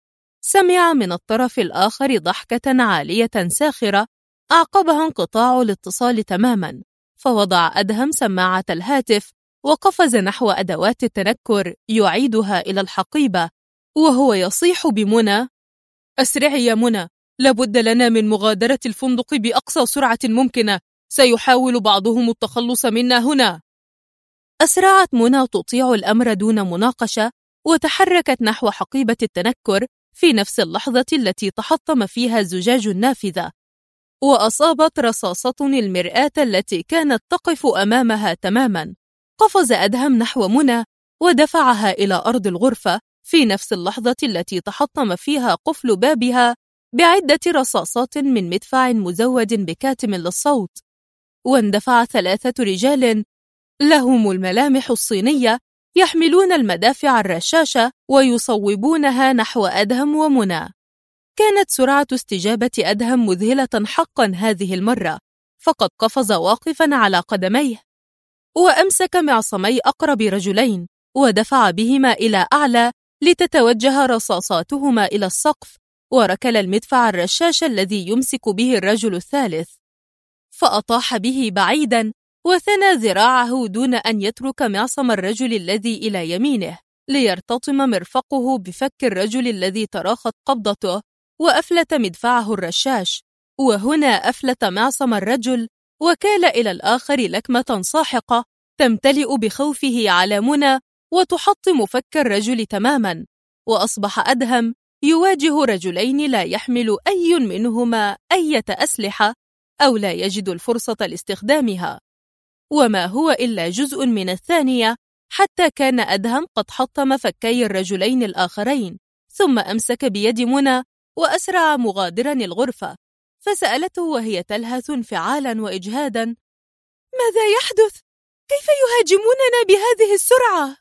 سمع من الطرف الآخر ضحكة عالية ساخرة أعقبها انقطاع الاتصال تماما، فوضع أدهم سماعة الهاتف وقفز نحو أدوات التنكر يعيدها إلى الحقيبة وهو يصيح بمنى: أسرعي يا منى، لابد لنا من مغادرة الفندق بأقصى سرعة ممكنة، سيحاول بعضهم التخلص منا هنا. أسرعت منى تطيع الأمر دون مناقشة وتحركت نحو حقيبة التنكر في نفس اللحظة التي تحطم فيها زجاج النافذة، وأصابت رصاصة المرآة التي كانت تقف أمامها تماما. قفز أدهم نحو منى ودفعها إلى أرض الغرفة في نفس اللحظة التي تحطم فيها قفل بابها بعدة رصاصات من مدفع مزود بكاتم للصوت، واندفع 3 رجال لهم الملامح الصينية يحملون المدافع الرشاشة ويصوبونها نحو أدهم ومنى. كانت سرعة استجابة أدهم مذهلة حقا هذه المرة، فقد قفز واقفا على قدميه وأمسك معصمي أقرب رجلين ودفع بهما إلى أعلى لتتوجه رصاصاتهما إلى السقف، وركل المدفع الرشاش الذي يمسك به الرجل الثالث فأطاح به بعيدا وثنى ذراعه دون أن يترك معصم الرجل الذي إلى يمينه ليرتطم مرفقه بفك الرجل الذي تراخت قبضته وأفلت مدفعه الرشاش. وهنا أفلت معصم الرجل وكال إلى الآخر لكمة ساحقة تمتلئ بخوفه على منى وتحطم فك الرجل تماما، وأصبح أدهم يواجه رجلين لا يحمل أي منهما أي أسلحة أو لا يجد الفرصة لاستخدامها، وما هو إلا جزء من الثانية حتى كان أدهم قد حطم فكي الرجلين الآخرين، ثم أمسك بيد منى وأسرع مغادرا الغرفة، فسألته وهي تلهث انفعالا وإجهادا: ماذا يحدث؟ كيف يهاجموننا بهذه السرعة؟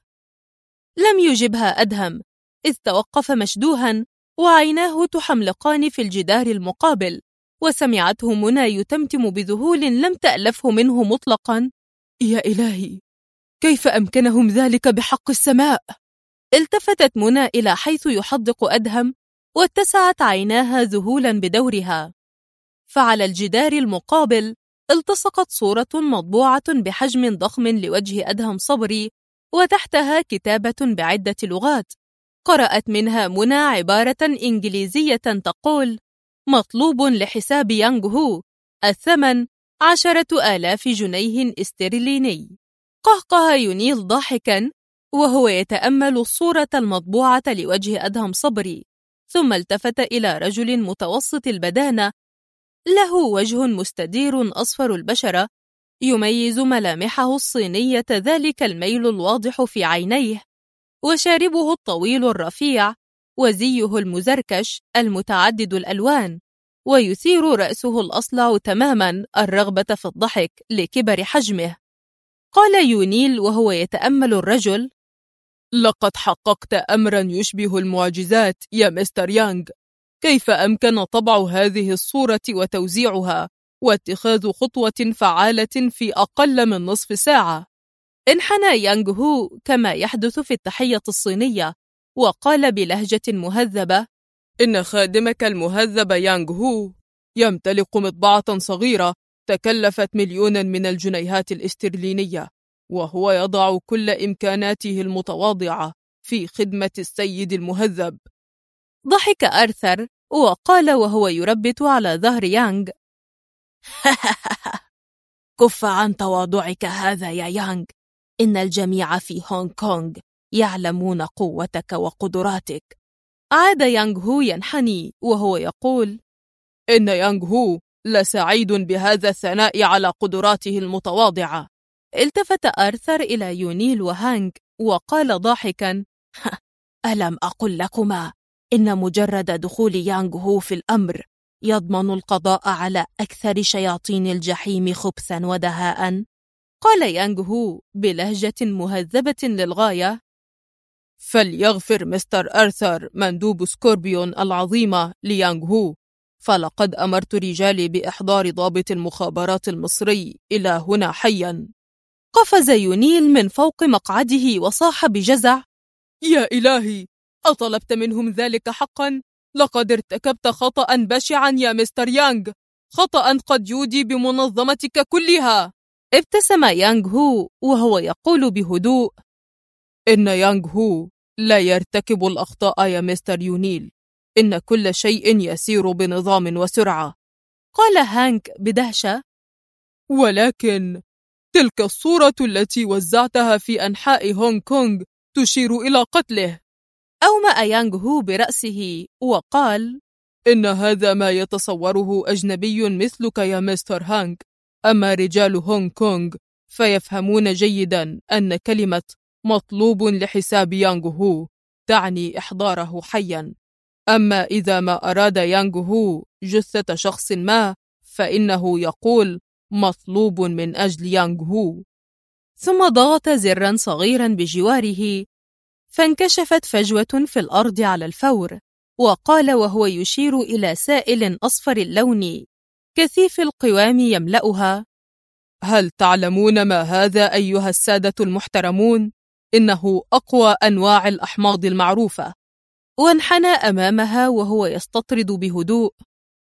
لم يجبها أدهم، إذ توقف مشدوها وعيناه تحملقان في الجدار المقابل، وسمعته منى يتمتم بذهول لم تألفه منه مطلقا: يا إلهي، كيف أمكنهم ذلك بحق السماء؟ التفتت منى إلى حيث يحدق أدهم واتسعت عيناها ذهولا بدورها، فعلى الجدار المقابل التصقت صورة مطبوعة بحجم ضخم لوجه أدهم صبري، وتحتها كتابة بعدة لغات. قرأت منها منى عبارة إنجليزية تقول: مطلوب لحساب يانغ هو، الثمن 10,000 جنيه استرليني. قهقه يونيل ضاحكا وهو يتأمل الصورة المطبوعة لوجه أدهم صبري، ثم التفت إلى رجل متوسط البدانة له وجه مستدير أصفر البشرة يميز ملامحه الصينية ذلك الميل الواضح في عينيه، وشاربه الطويل الرفيع وزيه المزركش المتعدد الألوان، ويثير رأسه الأصلع تماما الرغبة في الضحك لكبر حجمه. قال يونيل وهو يتأمل الرجل: لقد حققت أمرا يشبه المعجزات يا مستر يانغ، كيف أمكن طبع هذه الصورة وتوزيعها واتخاذ خطوة فعالة في أقل من نصف ساعة؟ انحنى يانغ هو كما يحدث في التحية الصينية وقال بلهجة مهذبة: إن خادمك المهذب يانغ هو يمتلك مطبعة صغيرة تكلفت 1,000,000 من الجنيهات الاسترلينية، وهو يضع كل إمكاناته المتواضعة في خدمة السيد المهذب. ضحك آرثر وقال وهو يربت على ظهر يانغ: كف عن تواضعك هذا يا يانغ، إن الجميع في هونغ كونغ يعلمون قوتك وقدراتك. عاد يانغ هو ينحني وهو يقول: إن يانغ هو لسعيد بهذا الثناء على قدراته المتواضعة. التفت آرثر إلى يونيل وهانغ وقال ضاحكا: ألم أقل لكما إن مجرد دخول يانغ هو في الأمر يضمن القضاء على أكثر شياطين الجحيم خبثا ودهاء؟ قال يانغ هو بلهجة مهذبة للغاية: فليغفر مستر آرثر مندوب سكوربيون العظيمة ليانغ هو، فلقد أمرت رجالي بإحضار ضابط المخابرات المصري إلى هنا حيا. قفز يونيل من فوق مقعده وصاح بجزع: يا إلهي، أطلبت منهم ذلك حقا؟ لقد ارتكبت خطأ بشعا يا مستر يانغ، خطأ قد يودي بمنظمتك كلها. ابتسم يانغ هو وهو يقول بهدوء: إن يانغ هو لا يرتكب الأخطاء يا مستر يونيل، إن كل شيء يسير بنظام وسرعة. قال هانك بدهشة: ولكن تلك الصورة التي وزعتها في أنحاء هونغ كونغ تشير إلى قتله. أومأ يانغ هو برأسه وقال: إن هذا ما يتصوره أجنبي مثلك يا مستر هانغ، أما رجال هونغ كونغ فيفهمون جيدا أن كلمة مطلوب لحساب يانغ هو تعني إحضاره حيا، أما إذا ما أراد يانغ هو جثة شخص ما فإنه يقول مطلوب من أجل يانغ هو. ثم ضغط زرا صغيرا بجواره، فانكشفت فجوة في الأرض على الفور، وقال وهو يشير إلى سائل أصفر اللون كثيف القوام يملأها: هل تعلمون ما هذا أيها السادة المحترمون؟ إنه أقوى أنواع الأحماض المعروفة. وانحنى أمامها وهو يستطرد بهدوء: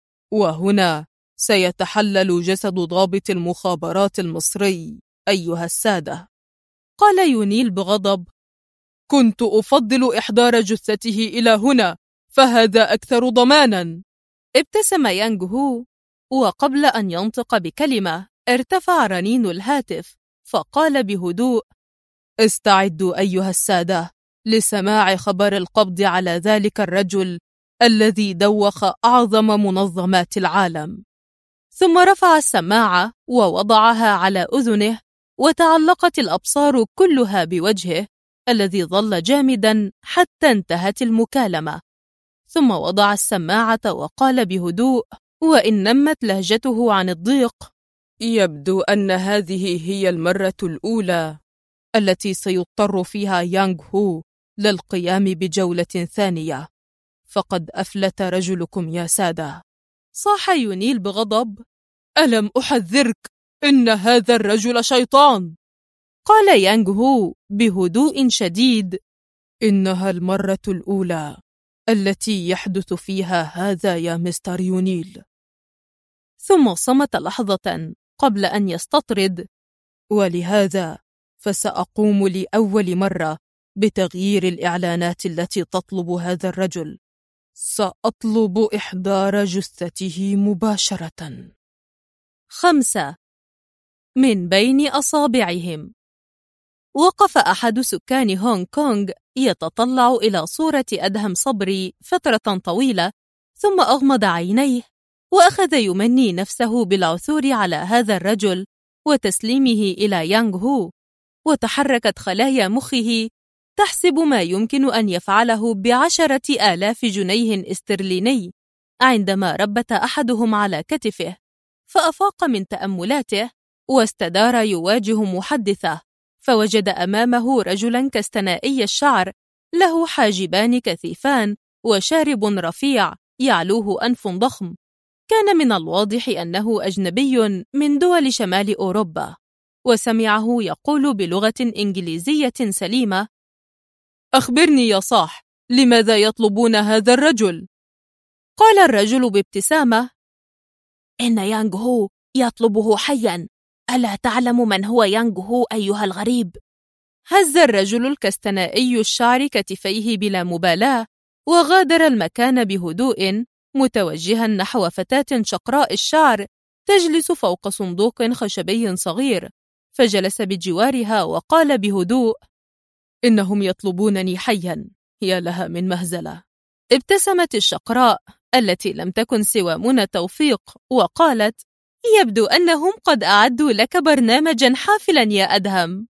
وهنا سيتحلل جسد ضابط المخابرات المصري أيها السادة. قال يونيل بغضب: كنت أفضل إحضار جثته إلى هنا، فهذا أكثر ضمانا. ابتسم يانغ هو، وقبل أن ينطق بكلمة ارتفع رنين الهاتف، فقال بهدوء: استعدوا أيها السادة لسماع خبر القبض على ذلك الرجل الذي دوخ أعظم منظمات العالم. ثم رفع السماعة ووضعها على أذنه، وتعلقت الأبصار كلها بوجهه الذي ظل جامدا حتى انتهت المكالمة. ثم وضع السماعة وقال بهدوء وإن نمت لهجته عن الضيق: يبدو أن هذه هي المرة الأولى التي سيضطر فيها يانغ هو للقيام بجولة ثانية، فقد أفلت رجلكم يا سادة. صاح يونيل بغضب: ألم أحذرك؟ إن هذا الرجل شيطان. قال يانغ هو بهدوء شديد: إنها المرة الأولى التي يحدث فيها هذا يا مستر يونيل. ثم صمت لحظة قبل أن يستطرد: ولهذا فسأقوم لأول مرة بتغيير الإعلانات التي تطلب هذا الرجل. سأطلب إحضار جثته مباشرة. 5. من بين أصابعهم. وقف أحد سكان هونغ كونغ يتطلع إلى صورة أدهم صبري فترة طويلة، ثم أغمض عينيه وأخذ يمني نفسه بالعثور على هذا الرجل وتسليمه إلى يانغ هو، وتحركت خلايا مخه تحسب ما يمكن أن يفعله ب10,000 جنيه استرليني، عندما ربت أحدهم على كتفه، فأفاق من تأملاته واستدار يواجه محدثه، فوجد أمامه رجلا كستنائي الشعر، له حاجبان كثيفان وشارب رفيع يعلوه أنف ضخم. كان من الواضح أنه أجنبي من دول شمال أوروبا، وسمعه يقول بلغة إنجليزية سليمة: أخبرني يا صاح، لماذا يطلبون هذا الرجل؟ قال الرجل بابتسامة: إن يانغ هو يطلبه حيا، ألا تعلم من هو يانغ هو أيها الغريب؟ هز الرجل الكستنائي الشعر كتفيه بلا مبالاة، وغادر المكان بهدوء، متوجها نحو فتاة شقراء الشعر تجلس فوق صندوق خشبي صغير، فجلس بجوارها وقال بهدوء: إنهم يطلبونني حيا، يا لها من مهزلة. ابتسمت الشقراء التي لم تكن سوى منى توفيق وقالت: يبدو أنهم قد أعدوا لك برنامجا حافلا يا أدهم.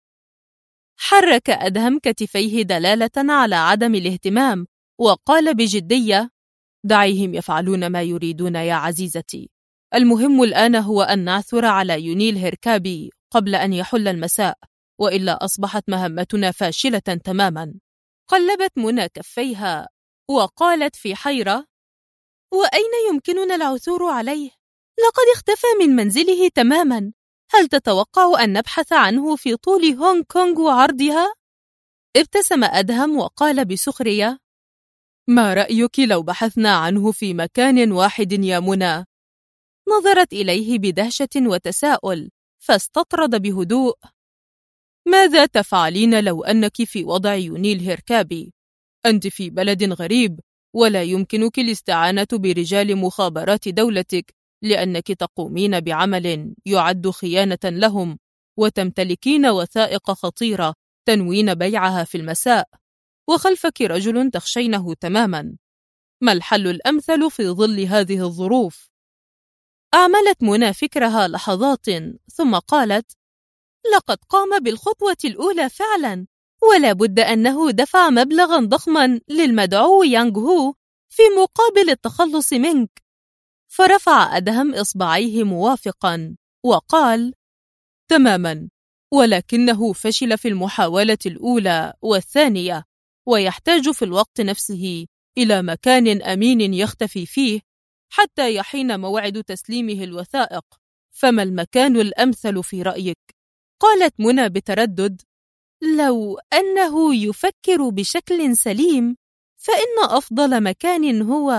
حرك أدهم كتفيه دلالة على عدم الاهتمام، وقال بجدية: دعيهم يفعلون ما يريدون يا عزيزتي، المهم الآن هو أن نعثر على يونيل هيركابي قبل أن يحل المساء، وإلا أصبحت مهمتنا فاشلة تماما. قلبت منى كفيها وقالت في حيرة: وأين يمكننا العثور عليه؟ لقد اختفى من منزله تماما. هل تتوقع أن نبحث عنه في طول هونغ كونغ وعرضها؟ ابتسم أدهم وقال بسخرية: ما رأيك لو بحثنا عنه في مكان واحد يا منى؟ نظرت إليه بدهشة وتساؤل، فاستطرد بهدوء: ماذا تفعلين لو أنك في وضع يونيل هيركابي؟ أنت في بلد غريب، ولا يمكنك الاستعانة برجال مخابرات دولتك لأنك تقومين بعمل يعد خيانة لهم، وتمتلكين وثائق خطيرة تنوين بيعها في المساء، وخلفك رجل تخشينه تماما. ما الحل الأمثل في ظل هذه الظروف؟ أعملت منى فكرها لحظات ثم قالت: لقد قام بالخطوة الأولى فعلا، ولا بد أنه دفع مبلغا ضخما للمدعو يانغ هو في مقابل التخلص منك. فرفع أدهم إصبعيه موافقا وقال: تماما، ولكنه فشل في المحاولة الأولى والثانية، ويحتاج في الوقت نفسه إلى مكان أمين يختفي فيه حتى يحين موعد تسليمه الوثائق. فما المكان الأمثل في رأيك؟ قالت منى بتردد: لو أنه يفكر بشكل سليم فإن أفضل مكان هو.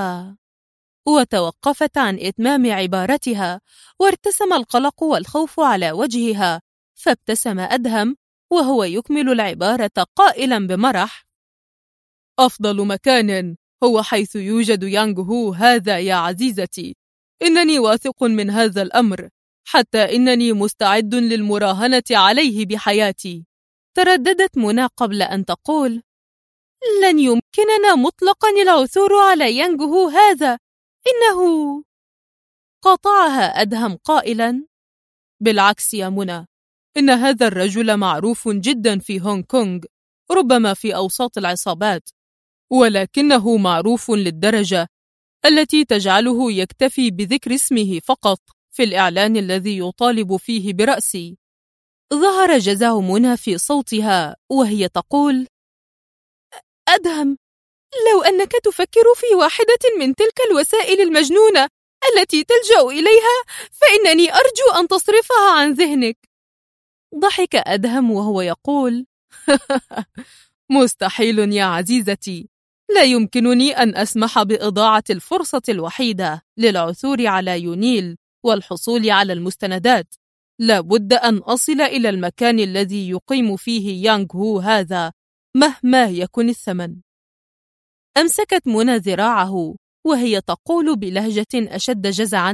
وتوقفت عن إتمام عبارتها، وارتسم القلق والخوف على وجهها، فابتسم أدهم وهو يكمل العبارة قائلا بمرح: أفضل مكان هو حيث يوجد يانغ هو هذا يا عزيزتي. إنني واثق من هذا الأمر، حتى إنني مستعد للمراهنة عليه بحياتي. ترددت منى قبل أن تقول: لن يمكننا مطلقا العثور على يانغ هو هذا، إنه. قاطعها أدهم قائلا: بالعكس يا منى، إن هذا الرجل معروف جدا في هونغ كونغ، ربما في أوساط العصابات، ولكنه معروف للدرجة التي تجعله يكتفي بذكر اسمه فقط في الإعلان الذي يطالب فيه برأسي. ظهر جزع منى في صوتها وهي تقول: أدهم، لو أنك تفكر في واحدة من تلك الوسائل المجنونة التي تلجأ إليها فإنني أرجو أن تصرفها عن ذهنك. ضحك أدهم وهو يقول: مستحيل يا عزيزتي، لا يمكنني أن أسمح بإضاعة الفرصة الوحيدة للعثور على يونيل والحصول على المستندات. لا بد أن أصل إلى المكان الذي يقيم فيه يانغ هو هذا مهما يكن الثمن. أمسكت منى ذراعه وهي تقول بلهجة أشد جزعا: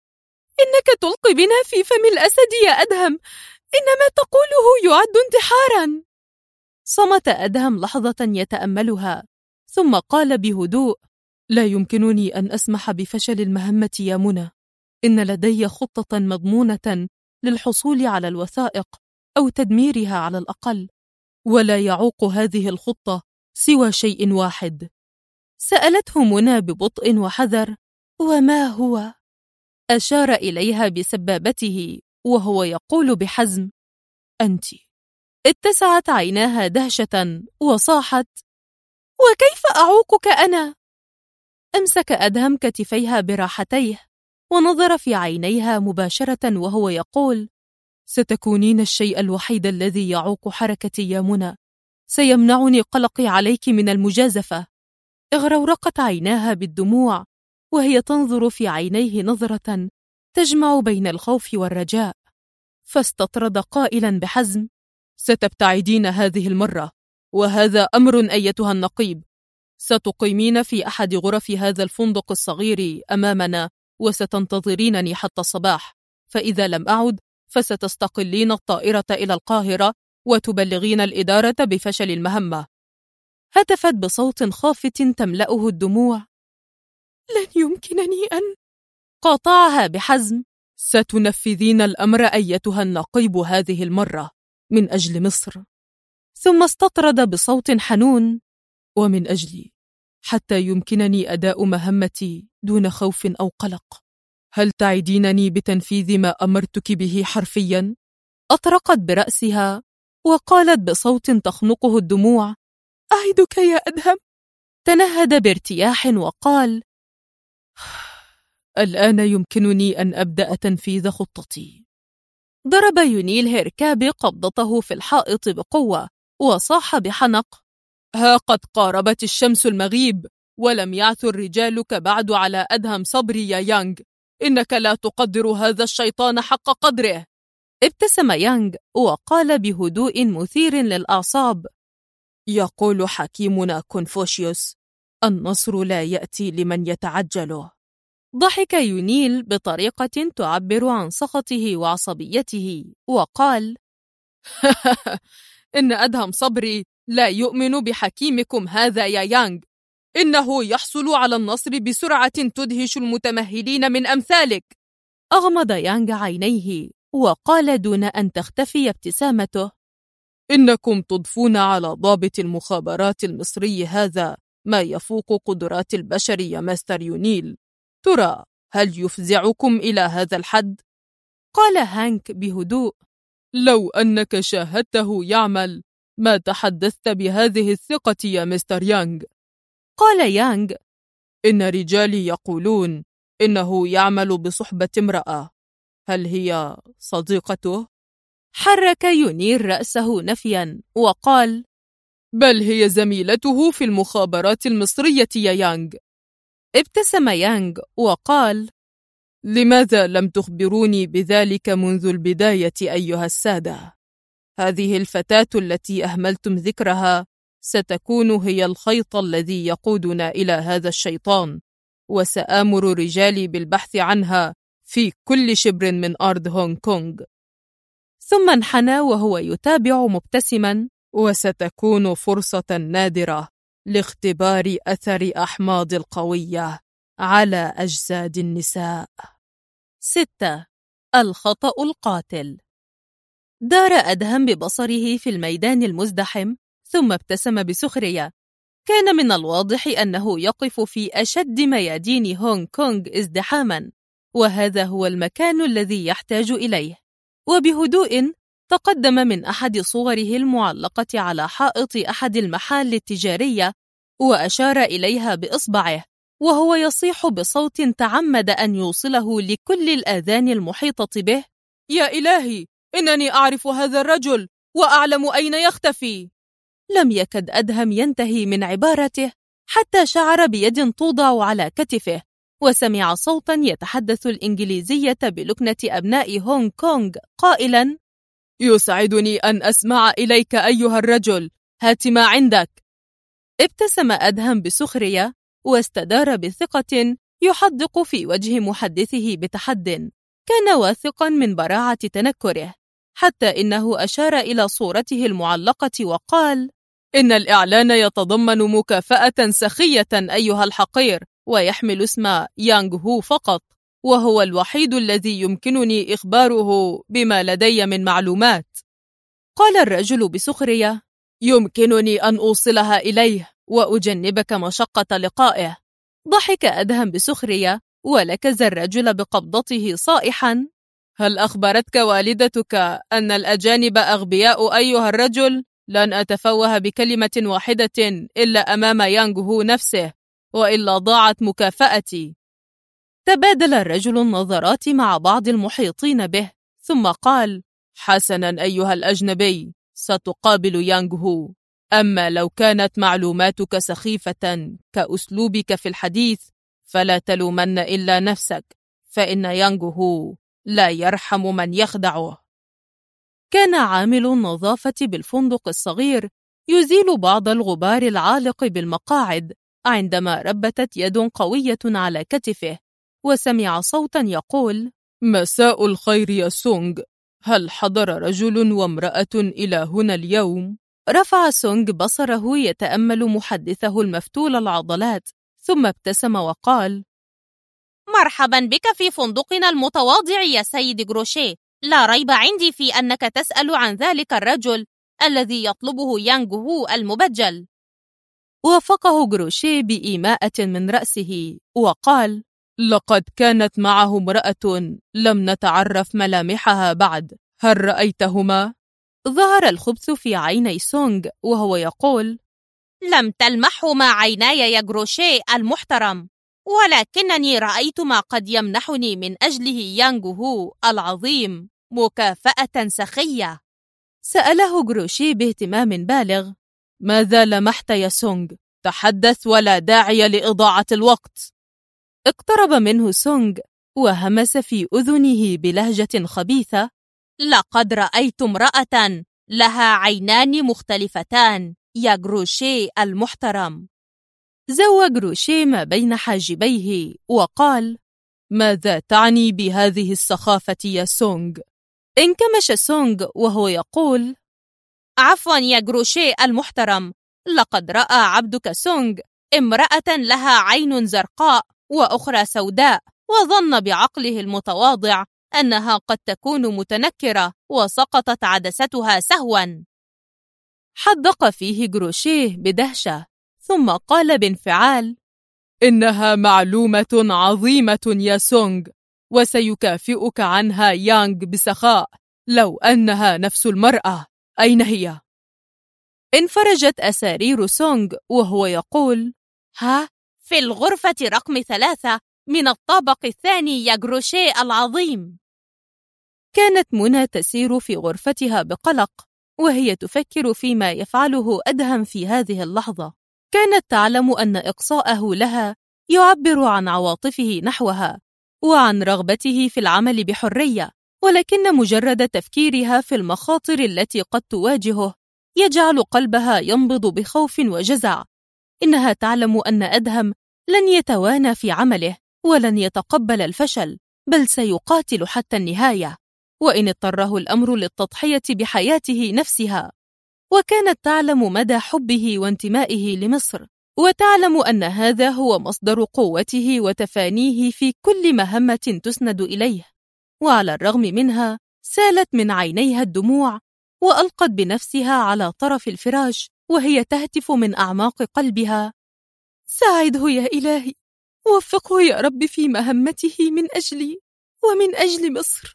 إنك تلقي بنا في فم الأسد يا أدهم، إن ما تقوله يعد انتحارا. صمت أدهم لحظة يتأملها، ثم قال بهدوء: لا يمكنني أن أسمح بفشل المهمة يا منى. إن لدي خطة مضمونة للحصول على الوثائق أو تدميرها على الأقل، ولا يعوق هذه الخطة سوى شيء واحد. سألته منى ببطء وحذر: وما هو؟ أشار إليها بسبابته وهو يقول بحزم: أنت. اتسعت عيناها دهشة وصاحت: وكيف أعوقك أنا؟ أمسك أدهم كتفيها براحتيه ونظر في عينيها مباشرة وهو يقول: ستكونين الشيء الوحيد الذي يعوق حركتي يا منى، سيمنعني قلقي عليك من المجازفة. اغرورقت عيناها بالدموع وهي تنظر في عينيه نظرة تجمع بين الخوف والرجاء، فاستطرد قائلا بحزم: ستبتعدين هذه المرة، وهذا أمر أيتها النقيب. ستقيمين في أحد غرف هذا الفندق الصغير أمامنا، وستنتظرينني حتى الصباح، فإذا لم أعد فستستقلين الطائرة إلى القاهرة وتبلغين الإدارة بفشل المهمة. هتفت بصوت خافت تملأه الدموع: لن يمكنني أن. قاطعها بحزم: ستنفذين الأمر أيتها النقيب هذه المرة من أجل مصر. ثم استطرد بصوت حنون: ومن أجلي، حتى يمكنني أداء مهمتي دون خوف أو قلق. هل تعدينني بتنفيذ ما أمرتك به حرفيا؟ أطرقت برأسها وقالت بصوت تخنقه الدموع: أعدك يا أدهم. تنهد بارتياح وقال: الآن يمكنني أن أبدأ تنفيذ خطتي. ضرب يونيل هيركابي قبضته في الحائط بقوة وصاح بحنق: ها قد قاربت الشمس المغيب، ولم يعثر رجالك بعد على أدهم صبري يا يانغ. إنك لا تقدر هذا الشيطان حق قدره. ابتسم يانغ وقال بهدوء مثير للأعصاب: يقول حكيمنا كونفوشيوس: النصر لا يأتي لمن يتعجله. ضحك يونيل بطريقة تعبر عن سخطه وعصبيته وقال: إن أدهم صبري لا يؤمن بحكيمكم هذا يا يانغ. إنه يحصل على النصر بسرعة تدهش المتمهلين من أمثالك. أغمض يانغ عينيه وقال دون أن تختفي ابتسامته: إنكم تضفون على ضابط المخابرات المصري هذا ما يفوق قدرات البشر يا مستر يونيل. ترى هل يفزعكم إلى هذا الحد؟ قال هانك بهدوء: لو أنك شاهدته يعمل ما تحدثت بهذه الثقة يا مستر يانغ. قال يانغ: إن رجالي يقولون إنه يعمل بصحبة امرأة. هل هي صديقته؟ حرك يونيل رأسه نفيا وقال: بل هي زميلته في المخابرات المصرية يا يانغ. ابتسم يانغ وقال: لماذا لم تخبروني بذلك منذ البداية أيها السادة؟ هذه الفتاة التي أهملتم ذكرها ستكون هي الخيط الذي يقودنا إلى هذا الشيطان، وسآمر رجالي بالبحث عنها في كل شبر من أرض هونغ كونغ. ثم انحنى وهو يتابع مبتسما: وستكون فرصة نادرة لاختبار أثر أحماض القوية على أجساد النساء. 6. الخطأ القاتل. دار أدهم ببصره في الميدان المزدحم ثم ابتسم بسخرية. كان من الواضح أنه يقف في أشد ميادين هونغ كونغ ازدحاما، وهذا هو المكان الذي يحتاج إليه. وبهدوء تقدم من أحد صوره المعلقة على حائط أحد المحال التجارية وأشار إليها بإصبعه وهو يصيح بصوت تعمد أن يوصله لكل الآذان المحيطة به: يا إلهي، إنني أعرف هذا الرجل وأعلم أين يختفي. لم يكد أدهم ينتهي من عبارته حتى شعر بيد توضع على كتفه، وسمع صوتا يتحدث الإنجليزية بلكنة أبناء هونغ كونغ قائلا: يسعدني أن أسمع إليك أيها الرجل، هات ما عندك. ابتسم أدهم بسخرية واستدار بثقة يحدق في وجه محدثه بتحد. كان واثقا من براعة تنكره، حتى إنه أشار إلى صورته المعلقة وقال: إن الإعلان يتضمن مكافأة سخية أيها الحقير، ويحمل اسم يانغ هو فقط، وهو الوحيد الذي يمكنني إخباره بما لدي من معلومات. قال الرجل بسخرية: يمكنني أن أوصلها إليه وأجنبك مشقة لقائه. ضحك أدهم بسخرية ولكز الرجل بقبضته صائحا: هل أخبرتك والدتك أن الأجانب أغبياء أيها الرجل؟ لن أتفوه بكلمة واحدة إلا أمام يانغ هو نفسه، وإلا ضاعت مكافأتي. تبادل الرجل النظرات مع بعض المحيطين به ثم قال: حسنا أيها الأجنبي، ستقابل يانغ هو. أما لو كانت معلوماتك سخيفة كأسلوبك في الحديث فلا تلومن إلا نفسك، فإن يانغ هو لا يرحم من يخدعه. كان عامل النظافة بالفندق الصغير يزيل بعض الغبار العالق بالمقاعد عندما ربتت يد قوية على كتفه، وسمع صوتا يقول: مساء الخير يا سونغ، هل حضر رجل وامرأة إلى هنا اليوم؟ رفع سونغ بصره يتأمل محدثه المفتول العضلات، ثم ابتسم وقال: مرحبا بك في فندقنا المتواضع يا سيد جروشيه. لا ريب عندي في أنك تسأل عن ذلك الرجل الذي يطلبه يانغ هو المبجل. وافقه جروشيه بإيماءة من رأسه وقال: لقد كانت معه امرأة لم نتعرف ملامحها بعد، هل رأيتهما؟ ظهر الخبث في عيني سونغ وهو يقول: لم تلمحهما عيناي يا جروشيه المحترم، ولكنني رأيت ما قد يمنحني من أجله يانغ هو العظيم، مكافأة سخية. سأله جروشيه باهتمام بالغ: ماذا لمحت يا سونغ؟ تحدث ولا داعي لإضاعة الوقت. اقترب منه سونغ وهمس في أذنه بلهجة خبيثة: لقد رأيت امرأة لها عينان مختلفتان يا جروشيه المحترم. زوى جروشيه ما بين حاجبيه وقال: ماذا تعني بهذه السخافة يا سونغ؟ انكمش سونغ وهو يقول: عفوا يا جروشيه المحترم، لقد رأى عبدك سونغ امرأة لها عين زرقاء وأخرى سوداء، وظن بعقله المتواضع أنها قد تكون متنكرة وسقطت عدستها سهوا. حدق فيه جروشيه بدهشة، ثم قال بانفعال: إنها معلومة عظيمة يا سونغ، وسيكافئك عنها يانغ بسخاء لو أنها نفس المرأة. أين هي؟ انفرجت أسارير سونغ وهو يقول: ها؟ في الغرفة رقم 3 من الطابق الثاني يا جروشيه العظيم. كانت منى تسير في غرفتها بقلق، وهي تفكر فيما يفعله أدهم في هذه اللحظة. كانت تعلم أن إقصاءه لها يعبر عن عواطفه نحوها وعن رغبته في العمل بحرية، ولكن مجرد تفكيرها في المخاطر التي قد تواجهه يجعل قلبها ينبض بخوف وجزع. إنها تعلم أن أدهم لن يتوانى في عمله ولن يتقبل الفشل، بل سيقاتل حتى النهاية، وإن اضطره الأمر للتضحية بحياته نفسها. وكانت تعلم مدى حبه وانتمائه لمصر، وتعلم أن هذا هو مصدر قوته وتفانيه في كل مهمة تسند إليه. وعلى الرغم منها سالت من عينيها الدموع، وألقت بنفسها على طرف الفراش وهي تهتف من أعماق قلبها: ساعده يا إلهي، وفقه يا رب في مهمته من أجلي ومن أجل مصر.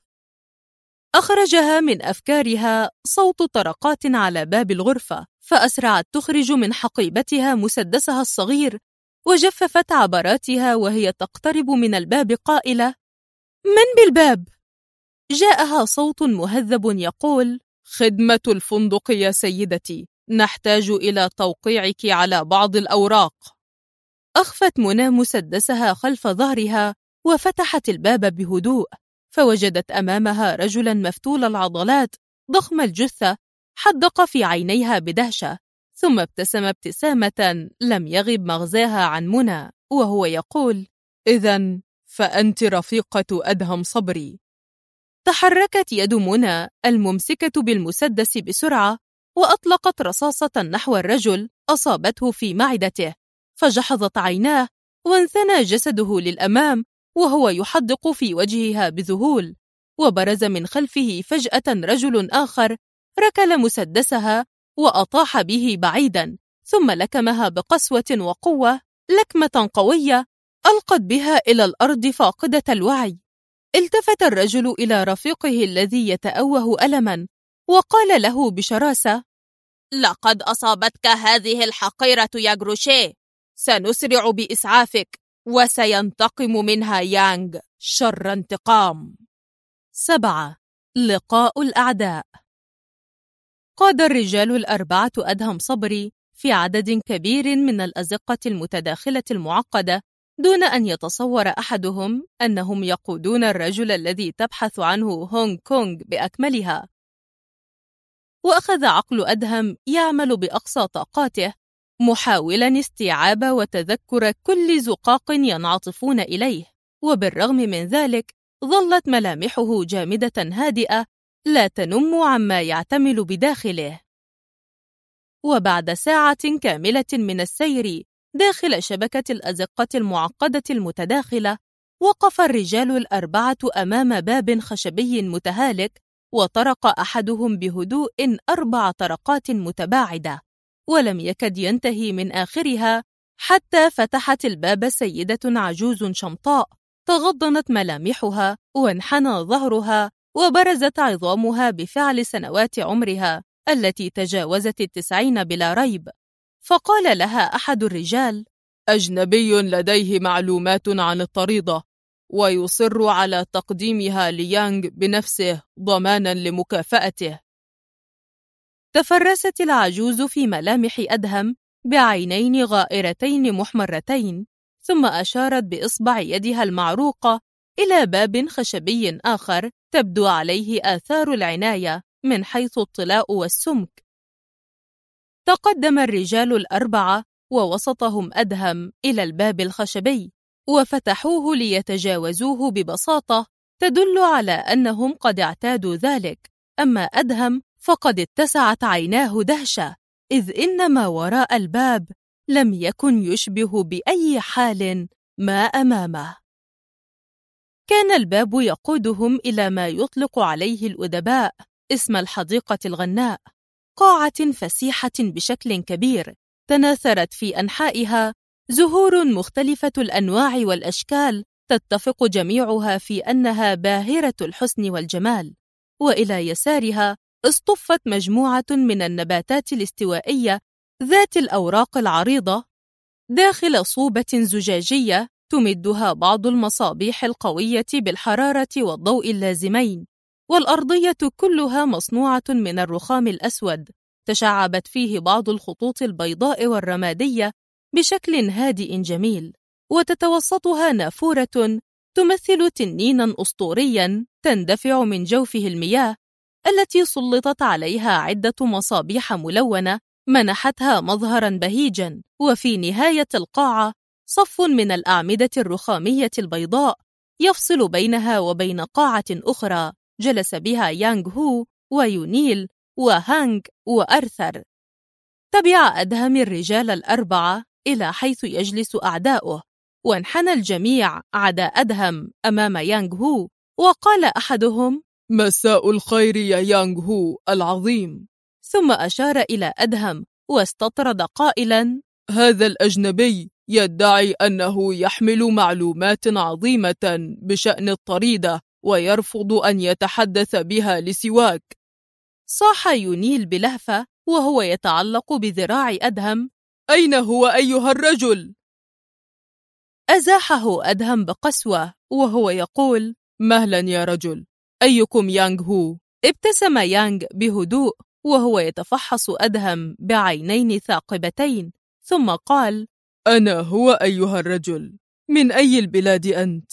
أخرجها من أفكارها صوت طرقات على باب الغرفة، فأسرعت تخرج من حقيبتها مسدسها الصغير، وجففت عبراتها وهي تقترب من الباب قائلة: من بالباب؟ جاءها صوت مهذب يقول: خدمة الفندق يا سيدتي، نحتاج إلى توقيعك على بعض الأوراق. أخفت منى مسدسها خلف ظهرها وفتحت الباب بهدوء، فوجدت أمامها رجلا مفتول العضلات ضخم الجثة، حدق في عينيها بدهشة، ثم ابتسم ابتسامة لم يغب مغزاها عن منى وهو يقول: إذن فأنت رفيقة أدهم صبري. تحركت يد منى الممسكة بالمسدس بسرعة، وأطلقت رصاصة نحو الرجل أصابته في معدته، فجحظت عيناه وانثنى جسده للأمام وهو يحدق في وجهها بذهول. وبرز من خلفه فجأة رجل آخر ركل مسدسها وأطاح به بعيدا، ثم لكمها بقسوة وقوة لكمة قوية ألقت بها إلى الأرض فاقدة الوعي. التفت الرجل إلى رفيقه الذي يتأوه ألما وقال له بشراسة: لقد أصابتك هذه الحقيرة يا جروشيه، سنسرع بإسعافك وسينتقم منها يانغ شر انتقام. 7. لقاء الأعداء. قاد الرجال 4 أدهم صبري في عدد كبير من الأزقة المتداخلة المعقدة، دون أن يتصور أحدهم أنهم يقودون الرجل الذي تبحث عنه هونغ كونغ بأكملها. وأخذ عقل أدهم يعمل بأقصى طاقاته، محاولا استيعاب وتذكر كل زقاق ينعطفون إليه، وبالرغم من ذلك ظلت ملامحه جامدة هادئة لا تنم عما يعتمل بداخله. وبعد ساعة كاملة من السير داخل شبكة الأزقة المعقدة المتداخلة، وقف الرجال 4 أمام باب خشبي متهالك، وطرق أحدهم بهدوء 4 طرقات متباعدة، ولم يكد ينتهي من آخرها حتى فتحت الباب سيدة عجوز شمطاء، تغضنت ملامحها وانحنى ظهرها وبرزت عظامها بفعل سنوات عمرها التي تجاوزت 90 بلا ريب. فقال لها أحد الرجال: أجنبي لديه معلومات عن الطريدة، ويصر على تقديمها ليانغ بنفسه ضمانا لمكافأته. تفرست العجوز في ملامح أدهم بعينين غائرتين محمرتين، ثم أشارت بإصبع يدها المعروقة إلى باب خشبي آخر تبدو عليه آثار العناية من حيث الطلاء والسمك. تقدم الرجال الأربعة ووسطهم أدهم إلى الباب الخشبي، وفتحوه ليتجاوزوه ببساطة تدل على أنهم قد اعتادوا ذلك. أما أدهم فقد اتسعت عيناه دهشة، إذ إن ما وراء الباب لم يكن يشبه بأي حال ما أمامه. كان الباب يقودهم إلى ما يطلق عليه الأدباء اسم الحديقة الغناء، قاعة فسيحة بشكل كبير تناثرت في أنحائها زهور مختلفة الأنواع والأشكال، تتفق جميعها في أنها باهرة الحسن والجمال. وإلى يسارها اصطفت مجموعة من النباتات الاستوائية ذات الأوراق العريضة داخل صوبة زجاجية تمدها بعض المصابيح القوية بالحرارة والضوء اللازمين، والأرضية كلها مصنوعة من الرخام الأسود، تشعبت فيه بعض الخطوط البيضاء والرمادية بشكل هادئ جميل، وتتوسطها نافورة تمثل تنينا أسطوريا تندفع من جوفه المياه التي سلطت عليها عدة مصابيح ملونة منحتها مظهرا بهيجا. وفي نهاية القاعة صف من الأعمدة الرخامية البيضاء يفصل بينها وبين قاعة أخرى جلس بها يانغ هو ويونيل وهانغ وأرثر. تبع أدهم الرجال الأربعة إلى حيث يجلس أعداؤه، وانحنى الجميع عدا أدهم أمام يانغ هو، وقال أحدهم: مساء الخير يا يانغ هو العظيم. ثم أشار إلى أدهم واستطرد قائلا: هذا الأجنبي يدعي أنه يحمل معلومات عظيمة بشأن الطريدة ويرفض أن يتحدث بها لسواك. صاح يونيل بلهفة وهو يتعلق بذراع أدهم: أين هو أيها الرجل؟ أزاحه أدهم بقسوة وهو يقول: مهلا يا رجل، أيكم يانغ هو؟ ابتسم يانغ بهدوء وهو يتفحص أدهم بعينين ثاقبتين، ثم قال: أنا هو أيها الرجل، من أي البلاد أنت؟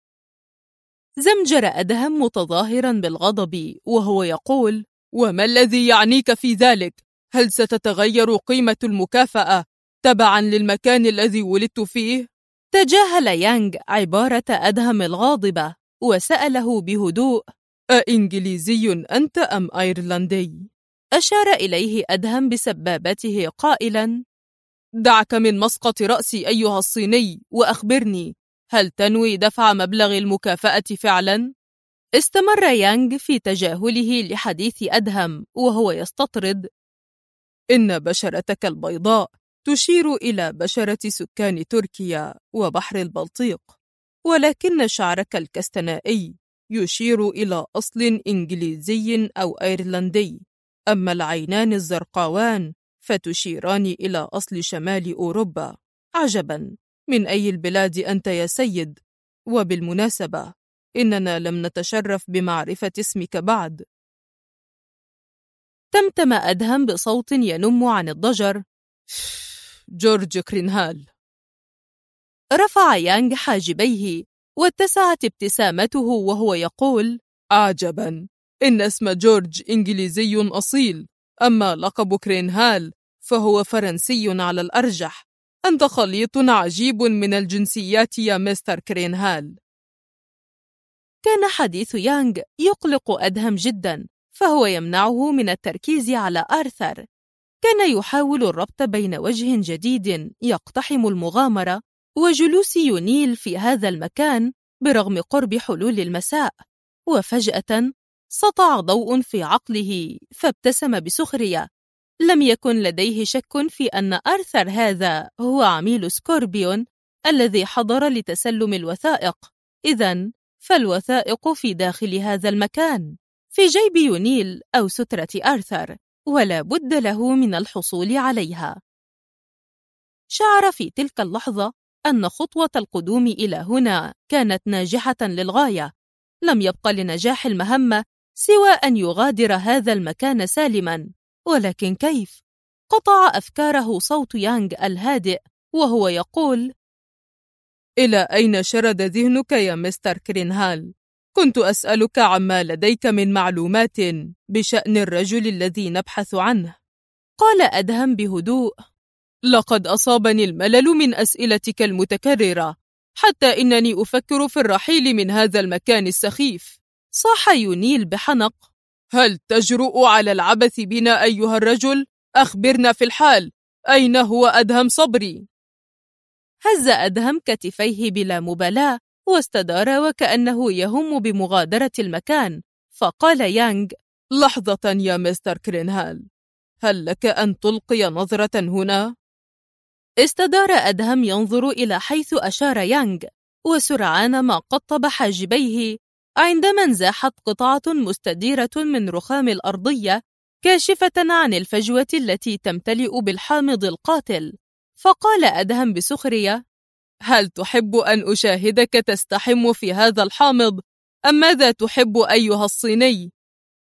زمجر أدهم متظاهرا بالغضب وهو يقول: وما الذي يعنيك في ذلك؟ هل ستتغير قيمة المكافأة تبعا للمكان الذي ولدت فيه؟ تجاهل يانغ عبارة أدهم الغاضبة وسأله بهدوء: أإنجليزي أنت أم أيرلندي؟ أشار إليه أدهم بسبابته قائلا: دعك من مسقط رأسي أيها الصيني، وأخبرني، هل تنوي دفع مبلغ المكافأة فعلا؟ استمر يانغ في تجاهله لحديث أدهم وهو يستطرد: إن بشرتك البيضاء تشير إلى بشرة سكان تركيا وبحر البلطيق، ولكن شعرك الكستنائي يشير إلى أصل إنجليزي أو أيرلندي، أما العينان الزرقاوان فتشيران إلى أصل شمال أوروبا. عجبا، من أي البلاد أنت يا سيد؟ وبالمناسبة إننا لم نتشرف بمعرفة اسمك بعد. تمتم أدهم بصوت ينم عن الضجر: جورج كرينهال. رفع يانغ حاجبيه واتسعت ابتسامته وهو يقول: عجبا، إن اسم جورج إنجليزي أصيل، أما لقب كرينهال فهو فرنسي على الأرجح. أنت خليط عجيب من الجنسيات يا مستر كرينهال. كان حديث يانغ يقلق أدهم جدا، فهو يمنعه من التركيز على آرثر. كان يحاول الربط بين وجه جديد يقتحم المغامرة وجلوس يونيل في هذا المكان برغم قرب حلول المساء، وفجأة سطع ضوء في عقله فابتسم بسخرية. لم يكن لديه شك في أن آرثر هذا هو عميل سكوربيون الذي حضر لتسلم الوثائق. إذن فالوثائق في داخل هذا المكان في جيب يونيل أو سترة آرثر، ولا بد له من الحصول عليها. شعر في تلك اللحظة أن خطوة القدوم إلى هنا كانت ناجحة للغاية. لم يبق لنجاح المهمة سوى أن يغادر هذا المكان سالما، ولكن كيف؟ قطع أفكاره صوت يانغ الهادئ وهو يقول: إلى أين شرد ذهنك يا مستر كرينهال؟ كنت أسألك عما لديك من معلومات بشأن الرجل الذي نبحث عنه. قال أدهم بهدوء: لقد أصابني الملل من أسئلتك المتكررة، حتى إنني أفكر في الرحيل من هذا المكان السخيف. صاح يونيل بحنق: هل تجرؤ على العبث بنا أيها الرجل؟ أخبرنا في الحال، أين هو أدهم صبري؟ هز أدهم كتفيه بلا مبالاة واستدار وكأنه يهم بمغادرة المكان، فقال يانغ: لحظة يا مستر كرينهال، هل لك أن تلقي نظرة هنا؟ استدار أدهم ينظر إلى حيث أشار يانغ، وسرعان ما قطب حاجبيه عندما انزاحت قطعة مستديرة من رخام الأرضية كاشفة عن الفجوة التي تمتلئ بالحامض القاتل. فقال أدهم بسخرية: هل تحب أن أشاهدك تستحم في هذا الحامض؟ أم ماذا تحب أيها الصيني؟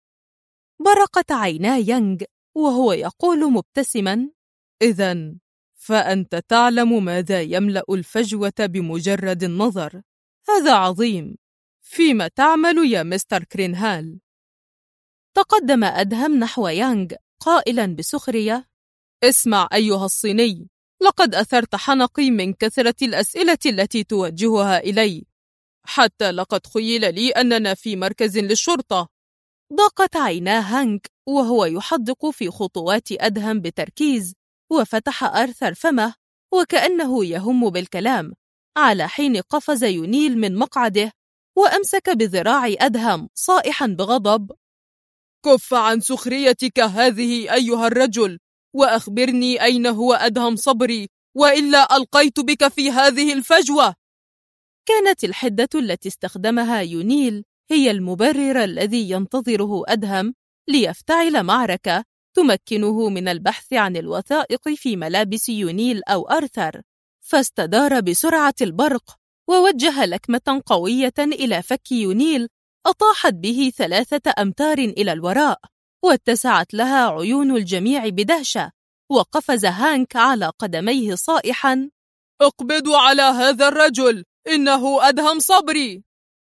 برقت عينا يانغ وهو يقول مبتسما: إذن فأنت تعلم ماذا يملأ الفجوة بمجرد النظر. هذا عظيم. فيما تعمل يا مستر كرينهال؟ تقدم أدهم نحو يانغ قائلا بسخرية: اسمع أيها الصيني، لقد أثرت حنقي من كثرة الأسئلة التي توجهها إلي، حتى لقد خيل لي أننا في مركز للشرطة. ضاقت عينا هانغ وهو يحدق في خطوات أدهم بتركيز، وفتح آرثر فمه وكأنه يهم بالكلام، على حين قفز يونيل من مقعده وأمسك بذراع أدهم صائحا بغضب: كف عن سخريتك هذه أيها الرجل، وأخبرني أين هو أدهم صبري، وإلا ألقيت بك في هذه الفجوة. كانت الحدة التي استخدمها يونيل هي المبرر الذي ينتظره أدهم ليفتعل معركة تمكنه من البحث عن الوثائق في ملابس يونيل أو آرثر، فاستدار بسرعة البرق ووجه لكمة قوية إلى فك يونيل أطاحت به 3 أمتار إلى الوراء، واتسعت لها عيون الجميع بدهشة، وقفز هانك على قدميه صائحا: اقبضوا على هذا الرجل، إنه أدهم صبري.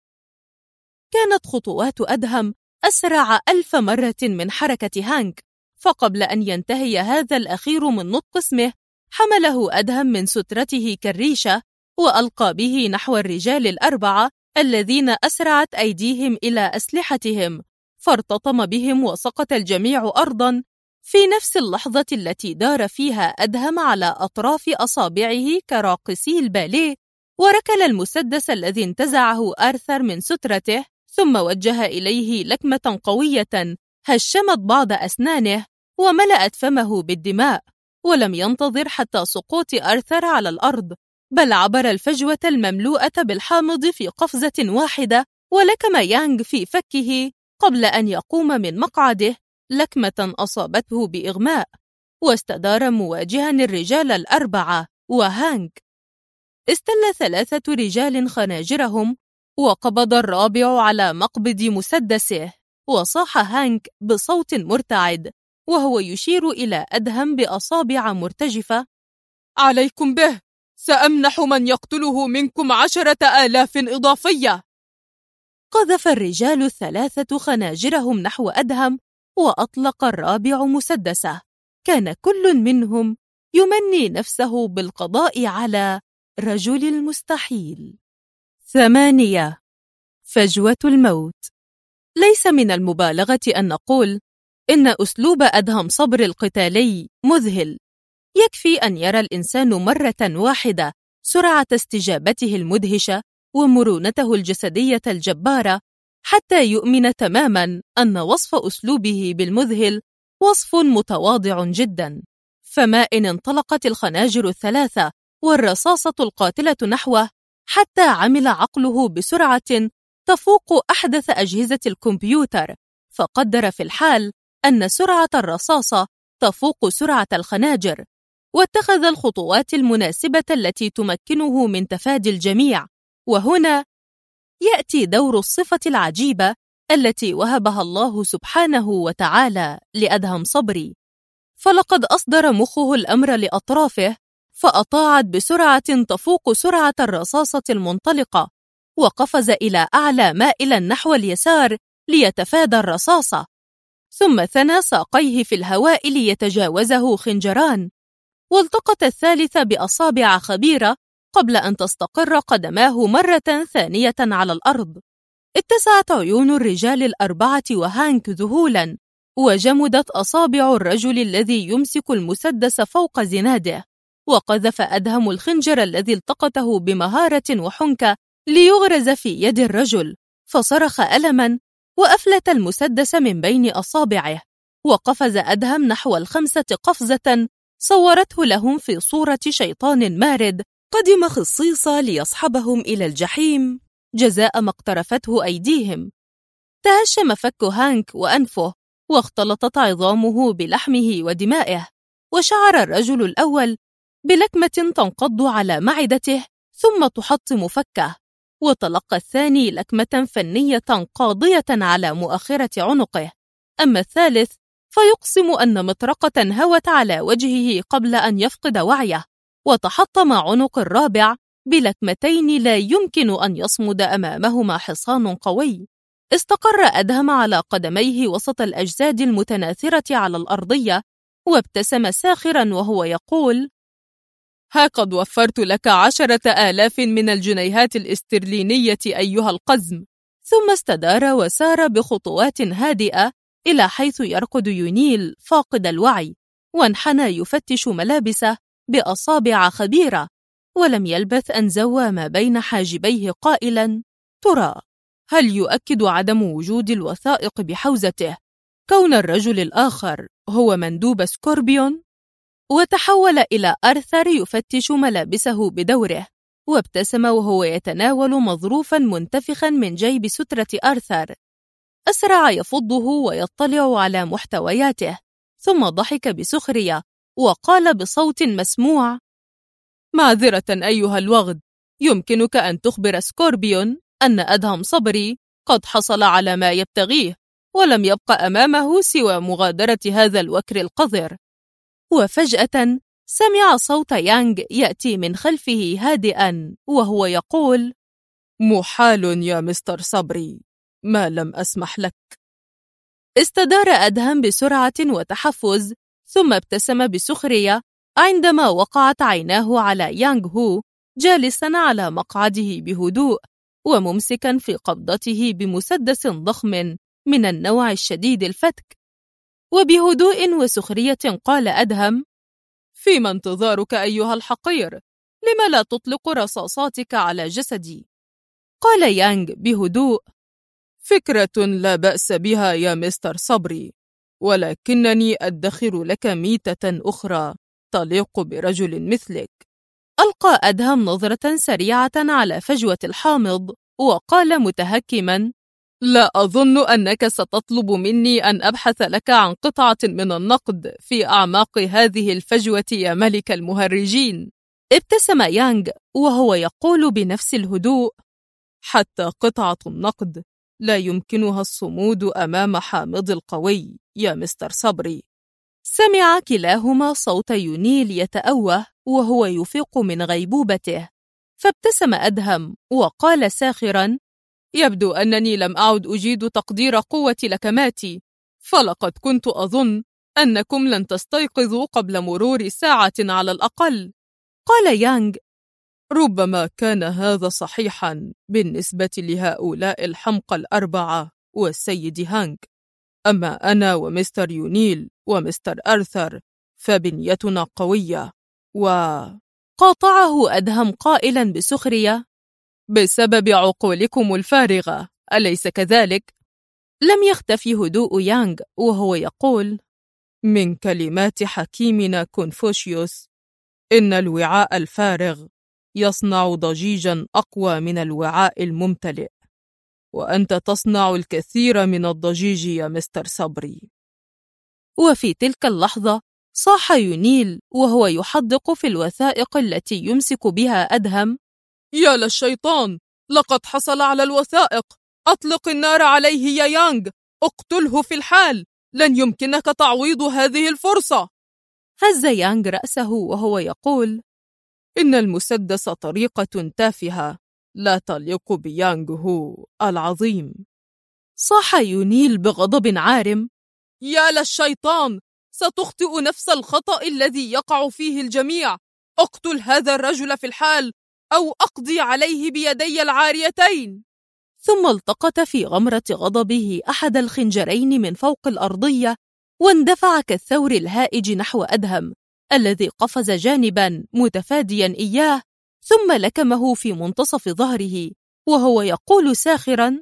كانت خطوات أدهم أسرع 1000 مرة من حركة هانك، فقبل أن ينتهي هذا الأخير من نطق اسمه حمله أدهم من سترته كالريشة وألقى به نحو الرجال ال4 الذين أسرعت أيديهم إلى أسلحتهم، فارتطم بهم وسقط الجميع أرضاً في نفس اللحظة التي دار فيها أدهم على أطراف أصابعه كراقصي الباليه، وركل المسدس الذي انتزعه آرثر من سترته، ثم وجه إليه لكمة قوية هشمت بعض أسنانه وملأت فمه بالدماء، ولم ينتظر حتى سقوط آرثر على الأرض، بل عبر الفجوة المملوءة بالحامض في قفزة واحدة ولكم يانغ في فكه قبل أن يقوم من مقعده، لكمة أصابته بإغماء، واستدار مواجها الرجال ال4 وهانغ. استل 3 رجال خناجرهم، وقبض الرابع على مقبض مسدسه، وصاح هانغ بصوت مرتعد وهو يشير إلى أدهم بأصابع مرتجفة: عليكم به، سأمنح من يقتله منكم 10,000 إضافية. قذف الرجال ال3 خناجرهم نحو أدهم، وأطلق الرابع مسدسه. كان كل منهم يمني نفسه بالقضاء على رجل المستحيل. 8. فجوة الموت. ليس من المبالغة أن نقول إن أسلوب أدهم صبر القتالي مذهل. يكفي أن يرى الإنسان مرة واحدة سرعة استجابته المدهشة ومرونته الجسدية الجبارة حتى يؤمن تماما أن وصف أسلوبه بالمذهل وصف متواضع جدا. فما إن انطلقت الخناجر ال3 والرصاصة القاتلة نحوه حتى عمل عقله بسرعة تفوق أحدث أجهزة الكمبيوتر، فقدر في الحال أن سرعة الرصاصة تفوق سرعة الخناجر، واتخذ الخطوات المناسبة التي تمكنه من تفادي الجميع. وهنا يأتي دور الصفة العجيبة التي وهبها الله سبحانه وتعالى لأدهم صبري، فلقد أصدر مخه الأمر لأطرافه، فأطاعت بسرعة تفوق سرعة الرصاصة المنطلقة، وقفز إلى أعلى مائلا نحو اليسار ليتفادى الرصاصة، ثم ثنى ساقيه في الهواء ليتجاوزه خنجران، والتقط الثالث بأصابع خبيرة قبل أن تستقر قدماه مرة ثانية على الأرض. اتسعت عيون الرجال الأربعة وهانك ذهولا، وجمدت أصابع الرجل الذي يمسك المسدس فوق زناده، وقذف أدهم الخنجر الذي التقطه بمهارة وحنكة ليغرز في يد الرجل، فصرخ ألما وأفلت المسدس من بين أصابعه، وقفز أدهم نحو الخمسة قفزة صورته لهم في صورة شيطان مارد قدم خصيصا ليصحبهم إلى الجحيم جزاء ما اقترفته أيديهم. تهشم فك هانك وأنفه، واختلطت عظامه بلحمه ودمائه، وشعر الرجل الأول بلكمة تنقض على معدته ثم تحطم فكه، وتلقى الثاني لكمة فنية قاضية على مؤخرة عنقه، أما الثالث فيقسم أن مطرقة هوت على وجهه قبل أن يفقد وعيه، وتحطم عنق الرابع بلكمتين لا يمكن أن يصمد أمامهما حصان قوي. استقر أدهم على قدميه وسط الأجساد المتناثرة على الأرضية، وابتسم ساخرا وهو يقول: ها قد وفرت لك 10,000 من الجنيهات الاسترلينية أيها القزم. ثم استدار وسار بخطوات هادئة إلى حيث يرقد يونيل فاقد الوعي، وانحنى يفتش ملابسه بأصابع خبيرة، ولم يلبث أن زوى ما بين حاجبيه قائلا: ترى هل يؤكد عدم وجود الوثائق بحوزته كون الرجل الآخر هو مندوب سكوربيون؟ وتحول إلى أرثر يفتش ملابسه بدوره، وابتسم وهو يتناول مظروفا منتفخا من جيب سترة أرثر. أسرع يفضه ويطلع على محتوياته، ثم ضحك بسخرية وقال بصوت مسموع: معذرة أيها الوغد، يمكنك أن تخبر سكوربيون أن أدهم صبري قد حصل على ما يبتغيه، ولم يبق أمامه سوى مغادرة هذا الوكر القذر. وفجأة سمع صوت يانغ يأتي من خلفه هادئا وهو يقول: محال يا مستر صبري، ما لم أسمح لك. استدار أدهم بسرعة وتحفز، ثم ابتسم بسخرية عندما وقعت عيناه على يانغ هو جالسا على مقعده بهدوء، وممسكا في قبضته بمسدس ضخم من النوع الشديد الفتك. وبهدوء وسخرية قال أدهم: فيما انتظارك أيها الحقير؟ لم لا تطلق رصاصاتك على جسدي؟ قال يانغ بهدوء: فكرة لا بأس بها يا مستر صبري، ولكنني أدخر لك ميتة أخرى تليق برجل مثلك. ألقى أدهم نظرة سريعة على فجوة الحامض وقال متهكما: لا أظن أنك ستطلب مني أن أبحث لك عن قطعة من النقد في أعماق هذه الفجوة يا ملك المهرجين. ابتسم يانغ وهو يقول بنفس الهدوء: حتى قطعة النقد لا يمكنها الصمود أمام حامض القوي يا مستر صبري. سمع كلاهما صوت يونيل يتأوه وهو يفيق من غيبوبته، فابتسم أدهم وقال ساخرا: يبدو أنني لم أعد أجيد تقدير قوة لكماتي، فلقد كنت أظن أنكم لن تستيقظوا قبل مرور ساعة على الأقل. قال يانغ: ربما كان هذا صحيحا بالنسبة لهؤلاء الحمقى الأربعة والسيد هانك، أما أنا ومستر يونيل ومستر أرثر فبنيتنا قوية. قاطعه أدهم قائلا بسخرية: بسبب عقولكم الفارغة، أليس كذلك؟ لم يختفي هدوء يانغ وهو يقول: من كلمات حكيمنا كونفوشيوس: إن الوعاء الفارغ يصنع ضجيجا أقوى من الوعاء الممتلئ، وأنت تصنع الكثير من الضجيج يا مستر صبري. وفي تلك اللحظة صاح يونيل وهو يحدق في الوثائق التي يمسك بها أدهم: يا للشيطان، لقد حصل على الوثائق! أطلق النار عليه يا يانغ، اقتله في الحال، لن يمكنك تعويض هذه الفرصة. هز يانغ رأسه وهو يقول: إن المسدس طريقة تافهة لا تليق بيانغ هو العظيم. صاح يونيل بغضب عارم: يا للشيطان، ستخطئ نفس الخطأ الذي يقع فيه الجميع. اقتل هذا الرجل في الحال أو أقضي عليه بيدي العاريتين. ثم التقط في غمرة غضبه أحد الخنجرين من فوق الأرضية واندفع كالثور الهائج نحو أدهم الذي قفز جانبا متفاديا إياه، ثم لكمه في منتصف ظهره وهو يقول ساخرا: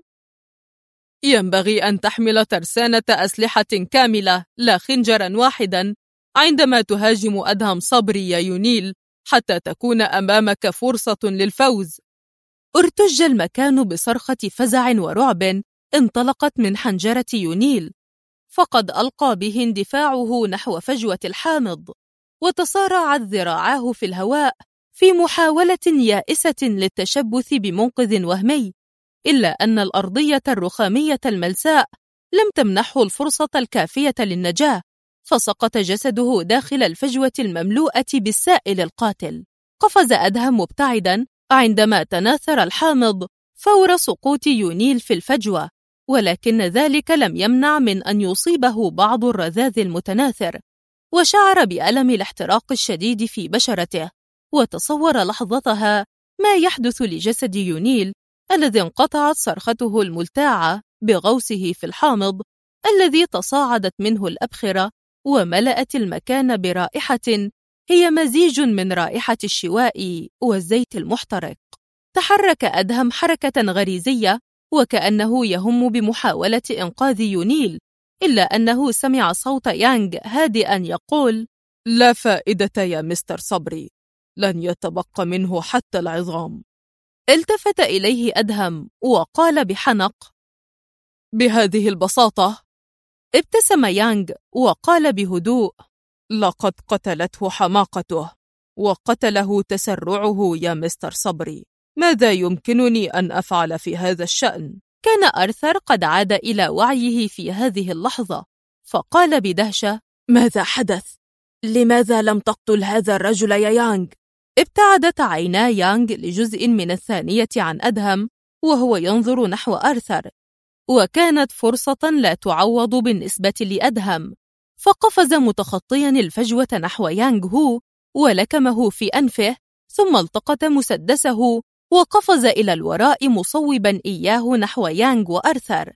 ينبغي أن تحمل ترسانة أسلحة كاملة لا خنجرا واحدا عندما تهاجم أدهم صبري يا يونيل، حتى تكون أمامك فرصة للفوز. ارتج المكان بصرخة فزع ورعب انطلقت من حنجرة يونيل، فقد ألقى به اندفاعه نحو فجوة الحامض، وتصارعت ذراعاه في الهواء في محاولة يائسة للتشبث بمنقذ وهمي، إلا أن الأرضية الرخامية الملساء لم تمنحه الفرصة الكافية للنجاة، فسقط جسده داخل الفجوة المملوءة بالسائل القاتل. قفز أدهم مبتعدا عندما تناثر الحامض فور سقوط يونيل في الفجوة، ولكن ذلك لم يمنع من أن يصيبه بعض الرذاذ المتناثر، وشعر بألم الاحتراق الشديد في بشرته، وتصور لحظتها ما يحدث لجسد يونيل الذي انقطعت صرخته الملتاعة بغوصه في الحامض الذي تصاعدت منه الأبخرة وملأت المكان برائحة هي مزيج من رائحة الشواء والزيت المحترق. تحرك أدهم حركة غريزية وكأنه يهم بمحاولة إنقاذ يونيل، إلا أنه سمع صوت يانغ هادئا يقول: لا فائدة يا مستر صبري، لن يتبقى منه حتى العظام. التفت إليه أدهم وقال بحنق: بهذه البساطة؟ ابتسم يانغ وقال بهدوء: لقد قتلته حماقته وقتله تسرعه يا مستر صبري. ماذا يمكنني أن أفعل في هذا الشأن؟ كان أرثر قد عاد إلى وعيه في هذه اللحظة، فقال بدهشة: ماذا حدث؟ لماذا لم تقتل هذا الرجل يا يانغ؟ ابتعدت عينا يانغ لجزء من الثانية عن أدهم وهو ينظر نحو أرثر، وكانت فرصة لا تعوض بالنسبة لأدهم، فقفز متخطيا الفجوة نحو يانغ هو ولكمه في أنفه، ثم التقط مسدسه وقفز إلى الوراء مصوبا إياه نحو يانغ وأرثر.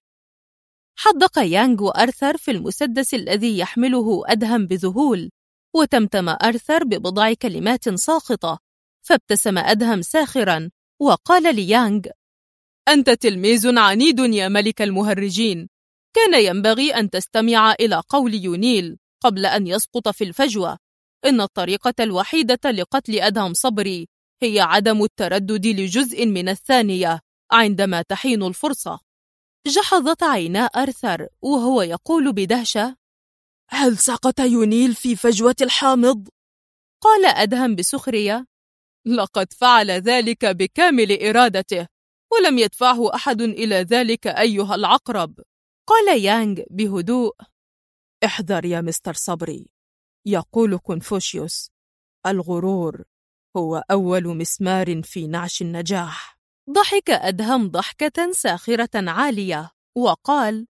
حدق يانغ وأرثر في المسدس الذي يحمله أدهم بذهول، وتمتم أرثر ببضع كلمات ساخطة، فابتسم أدهم ساخرا وقال ليانغ: أنت تلميذ عنيد يا ملك المهرجين، كان ينبغي أن تستمع إلى قول يونيل قبل أن يسقط في الفجوة. إن الطريقة الوحيدة لقتل أدهم صبري هي عدم التردد لجزء من الثانية عندما تحين الفرصة. جحظت عينا أرثر وهو يقول بدهشة: هل سقط يونيل في فجوة الحامض؟ قال أدهم بسخرية: لقد فعل ذلك بكامل إرادته، ولم يدفعه أحد إلى ذلك أيها العقرب. قال يانغ بهدوء: احذر يا مستر صبري، يقول كونفوشيوس: الغرور هو أول مسمار في نعش النجاح. ضحك أدهم ضحكة ساخرة عالية وقال: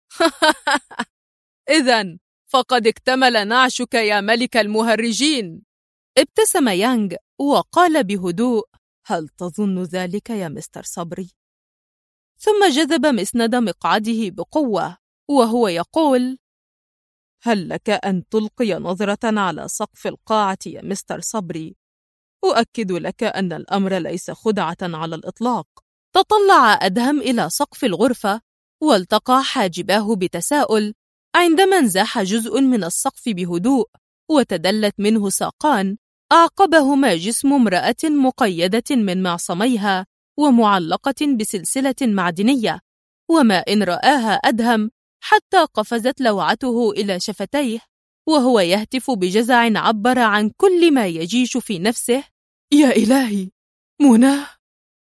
إذن فقد اكتمل نعشك يا ملك المهرجين. ابتسم يانغ وقال بهدوء: هل تظن ذلك يا مستر صبري؟ ثم جذب مسند مقعده بقوة وهو يقول: هل لك أن تلقي نظرة على سقف القاعة يا مستر صبري؟ أؤكد لك أن الأمر ليس خدعة على الإطلاق. تطلع أدهم إلى سقف الغرفة والتقى حاجباه بتساؤل عندما انزاح جزء من السقف بهدوء وتدلت منه ساقان أعقبهما جسم امرأة مقيدة من معصميها ومعلقة بسلسلة معدنية، وما إن رآها أدهم حتى قفزت لوعته إلى شفتيه وهو يهتف بجزع عبر عن كل ما يجيش في نفسه: يا إلهي، منى.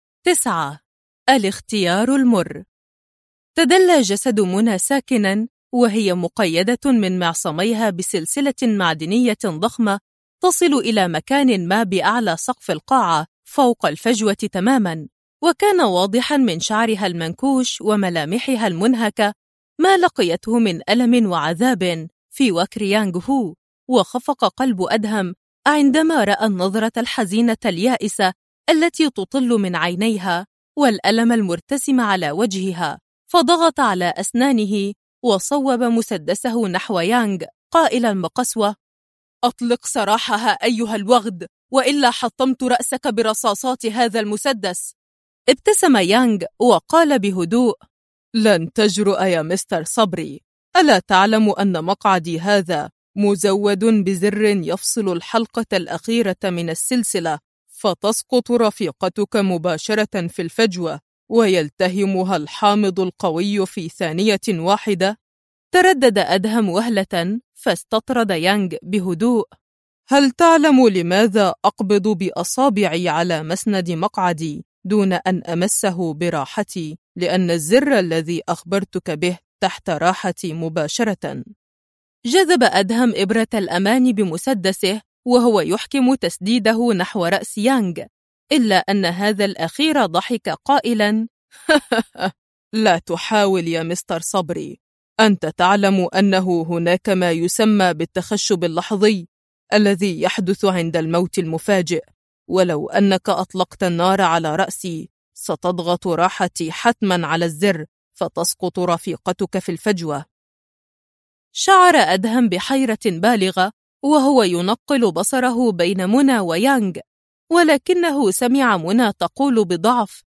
9. الاختيار المر. تدلى جسد منى ساكنا وهي مقيدة من معصميها بسلسلة معدنية ضخمة تصل إلى مكان ما بأعلى سقف القاعة فوق الفجوة تماماً. وكان واضحاً من شعرها المنكوش وملامحها المنهكة ما لقيته من ألم وعذاب في وكر يانغ هو. وخفق قلب أدهم عندما رأى النظرة الحزينة اليائسة التي تطل من عينيها والألم المرتسم على وجهها، فضغط على أسنانه وصوب مسدسه نحو يانغ قائلاً بقسوة: أطلق سراحها أيها الوغد، وإلا حطمت رأسك برصاصات هذا المسدس. ابتسم يانغ وقال بهدوء: لن تجرؤ يا مستر صبري، ألا تعلم أن مقعدي هذا مزود بزر يفصل الحلقة الأخيرة من السلسلة، فتسقط رفيقتك مباشرة في الفجوة ويلتهمها الحامض القوي في ثانية واحدة؟ تردد أدهم وهلة، فاستطرد يانغ بهدوء: هل تعلم لماذا أقبض بأصابعي على مسند مقعدي دون أن أمسه براحتي؟ لأن الزر الذي أخبرتك به تحت راحتي مباشرة. جذب أدهم إبرة الأمان بمسدسه وهو يحكم تسديده نحو رأس يانغ، إلا أن هذا الأخير ضحك قائلاً: لا تحاول يا مستر صبري، أنت تعلم أنه هناك ما يسمى بالتخشب اللحظي الذي يحدث عند الموت المفاجئ، ولو أنك أطلقت النار على رأسي ستضغط راحتي حتماً على الزر فتسقط رفيقتك في الفجوة. شعر أدهم بحيرة بالغة وهو ينقل بصره بين منى ويانغ، ولكنه سمع منى تقول بضعف: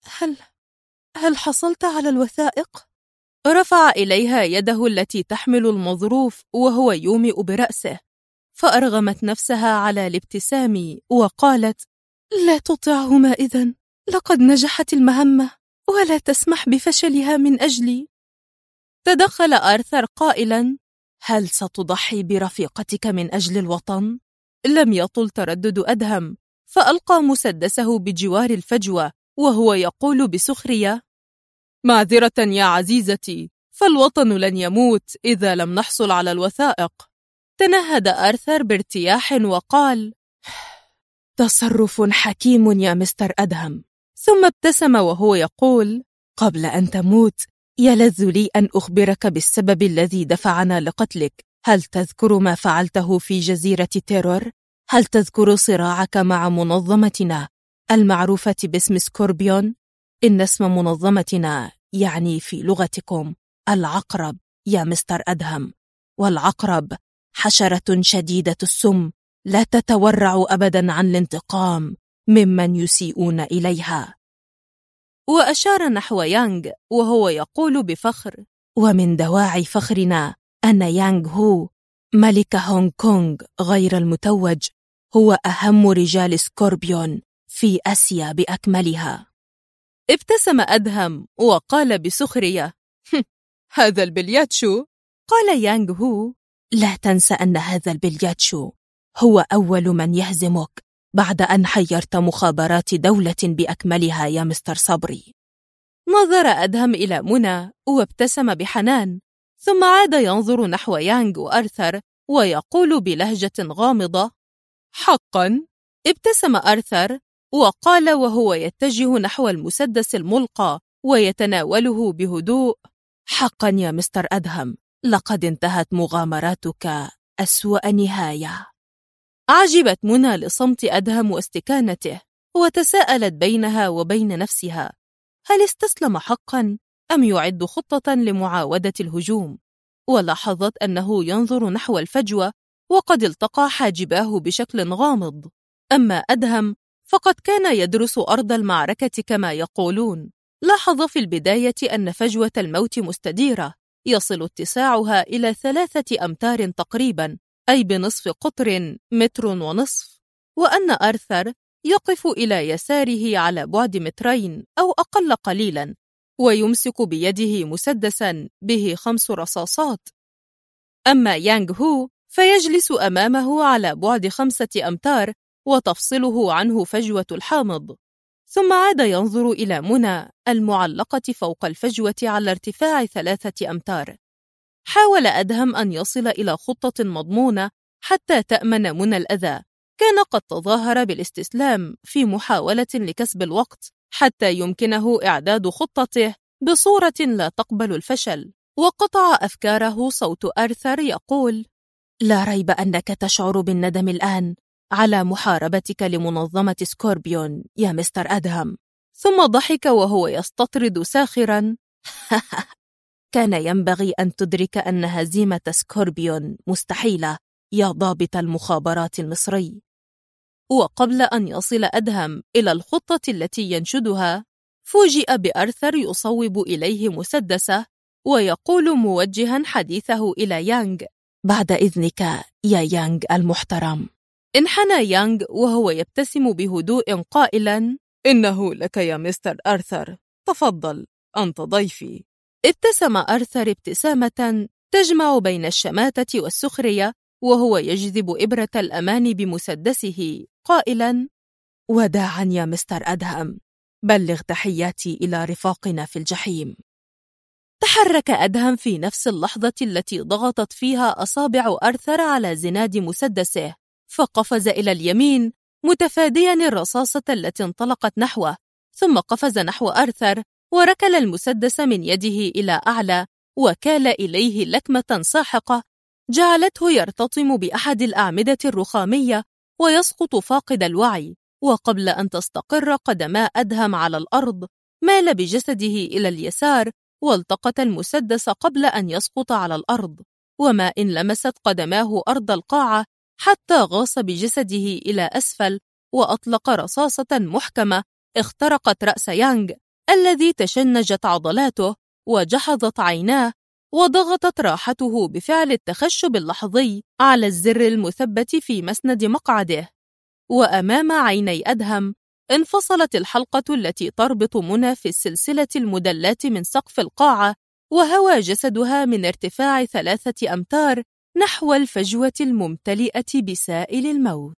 هل حصلت على الوثائق؟ رفع إليها يده التي تحمل المظروف وهو يومئ برأسه، فأرغمت نفسها على الابتسام وقالت: لا تطعهما إذن، لقد نجحت المهمة، ولا تسمح بفشلها من أجلي. تدخل آرثر قائلاً: هل ستضحي برفيقتك من أجل الوطن؟ لم يطل تردد أدهم، فألقى مسدسه بجوار الفجوة وهو يقول بسخرية: معذرة يا عزيزتي، فالوطن لن يموت إذا لم نحصل على الوثائق. تنهد آرثر بارتياح وقال: تصرف حكيم يا مستر أدهم. ثم ابتسم وهو يقول: قبل أن تموت يلذ لي أن أخبرك بالسبب الذي دفعنا لقتلك. هل تذكر ما فعلته في جزيرة تيرور؟ هل تذكر صراعك مع منظمتنا المعروفة باسم سكوربيون؟ إن اسم منظمتنا يعني في لغتكم العقرب يا مستر أدهم، والعقرب حشرة شديدة السم لا تتورع أبدا عن الانتقام ممن يسيئون إليها. وأشار نحو يانغ وهو يقول بفخر: ومن دواعي فخرنا أن يانغ هو ملك هونغ كونغ غير المتوج هو أهم رجال سكوربيون في آسيا بأكملها. ابتسم أدهم وقال بسخرية: هذا البلياتشو؟ قال يانغ هو: لا تنسى أن هذا البلياتشو هو أول من يهزمك بعد أن حيرت مخابرات دولة بأكملها يا مستر صبري. نظر أدهم إلى منى وابتسم بحنان، ثم عاد ينظر نحو يانغ وآرثر ويقول بلهجة غامضة: حقاً؟ ابتسم آرثر وقال وهو يتجه نحو المسدس الملقى ويتناوله بهدوء: حقاً يا مستر أدهم، لقد انتهت مغامراتك أسوأ نهاية. عجبت منى لصمت أدهم واستكانته، وتساءلت بينها وبين نفسها: هل استسلم حقاً أم يعد خطة لمعاودة الهجوم؟ ولاحظت أنه ينظر نحو الفجوة وقد التقى حاجباه بشكل غامض. أما أدهم فقد كان يدرس أرض المعركة كما يقولون. لاحظ في البداية أن فجوة الموت مستديرة يصل اتساعها إلى 3 أمتار تقريباً، أي بنصف قطر 1.5 متر، وأن آرثر يقف إلى يساره على بعد 2 متر أو أقل قليلاً، ويمسك بيده مسدساً به 5 رصاصات. أما يانغ هو فيجلس أمامه على بعد 5 أمتار وتفصله عنه فجوة الحامض. ثم عاد ينظر إلى منى المعلقة فوق الفجوة على ارتفاع 3 أمتار. حاول أدهم أن يصل إلى خطة مضمونة حتى تأمن منى الأذى. كان قد تظاهر بالاستسلام في محاولة لكسب الوقت حتى يمكنه إعداد خطته بصورة لا تقبل الفشل. وقطع أفكاره صوت آرثر يقول: لا ريب أنك تشعر بالندم الآن على محاربتك لمنظمة سكوربيون يا مستر أدهم. ثم ضحك وهو يستطرد ساخرا: كان ينبغي أن تدرك أن هزيمة سكوربيون مستحيلة يا ضابط المخابرات المصري. وقبل أن يصل أدهم إلى الخطة التي ينشدها، فوجئ بآرثر يصوب إليه مسدسه ويقول موجها حديثه إلى يانغ: بعد إذنك يا يانغ المحترم. انحنى يانغ وهو يبتسم بهدوء قائلا: إنه لك يا مستر آرثر، تفضل، أنت ضيفي. ابتسم آرثر ابتسامة تجمع بين الشماتة والسخرية وهو يجذب إبرة الأمان بمسدسه قائلا: وداعا يا مستر أدهم، بلغ تحياتي إلى رفاقنا في الجحيم. تحرك أدهم في نفس اللحظة التي ضغطت فيها أصابع آرثر على زناد مسدسه، فقفز إلى اليمين متفاديا الرصاصة التي انطلقت نحوه، ثم قفز نحو آرثر وركل المسدس من يده إلى أعلى وكال إليه لكمة ساحقة جعلته يرتطم بأحد الأعمدة الرخامية ويسقط فاقد الوعي. وقبل أن تستقر قدما أدهم على الأرض مال بجسده إلى اليسار والتقط المسدس قبل أن يسقط على الأرض، وما إن لمست قدماه أرض القاعة حتى غاص بجسده إلى أسفل وأطلق رصاصة محكمة اخترقت رأس يانغ الذي تشنجت عضلاته وجحظت عيناه وضغطت راحته بفعل التخشب اللحظي على الزر المثبت في مسند مقعده. وأمام عيني أدهم انفصلت الحلقة التي تربط منى في السلسلة المدلاة من سقف القاعة، وهوى جسدها من ارتفاع 3 أمتار نحو الفجوة الممتلئة بسائل الموت.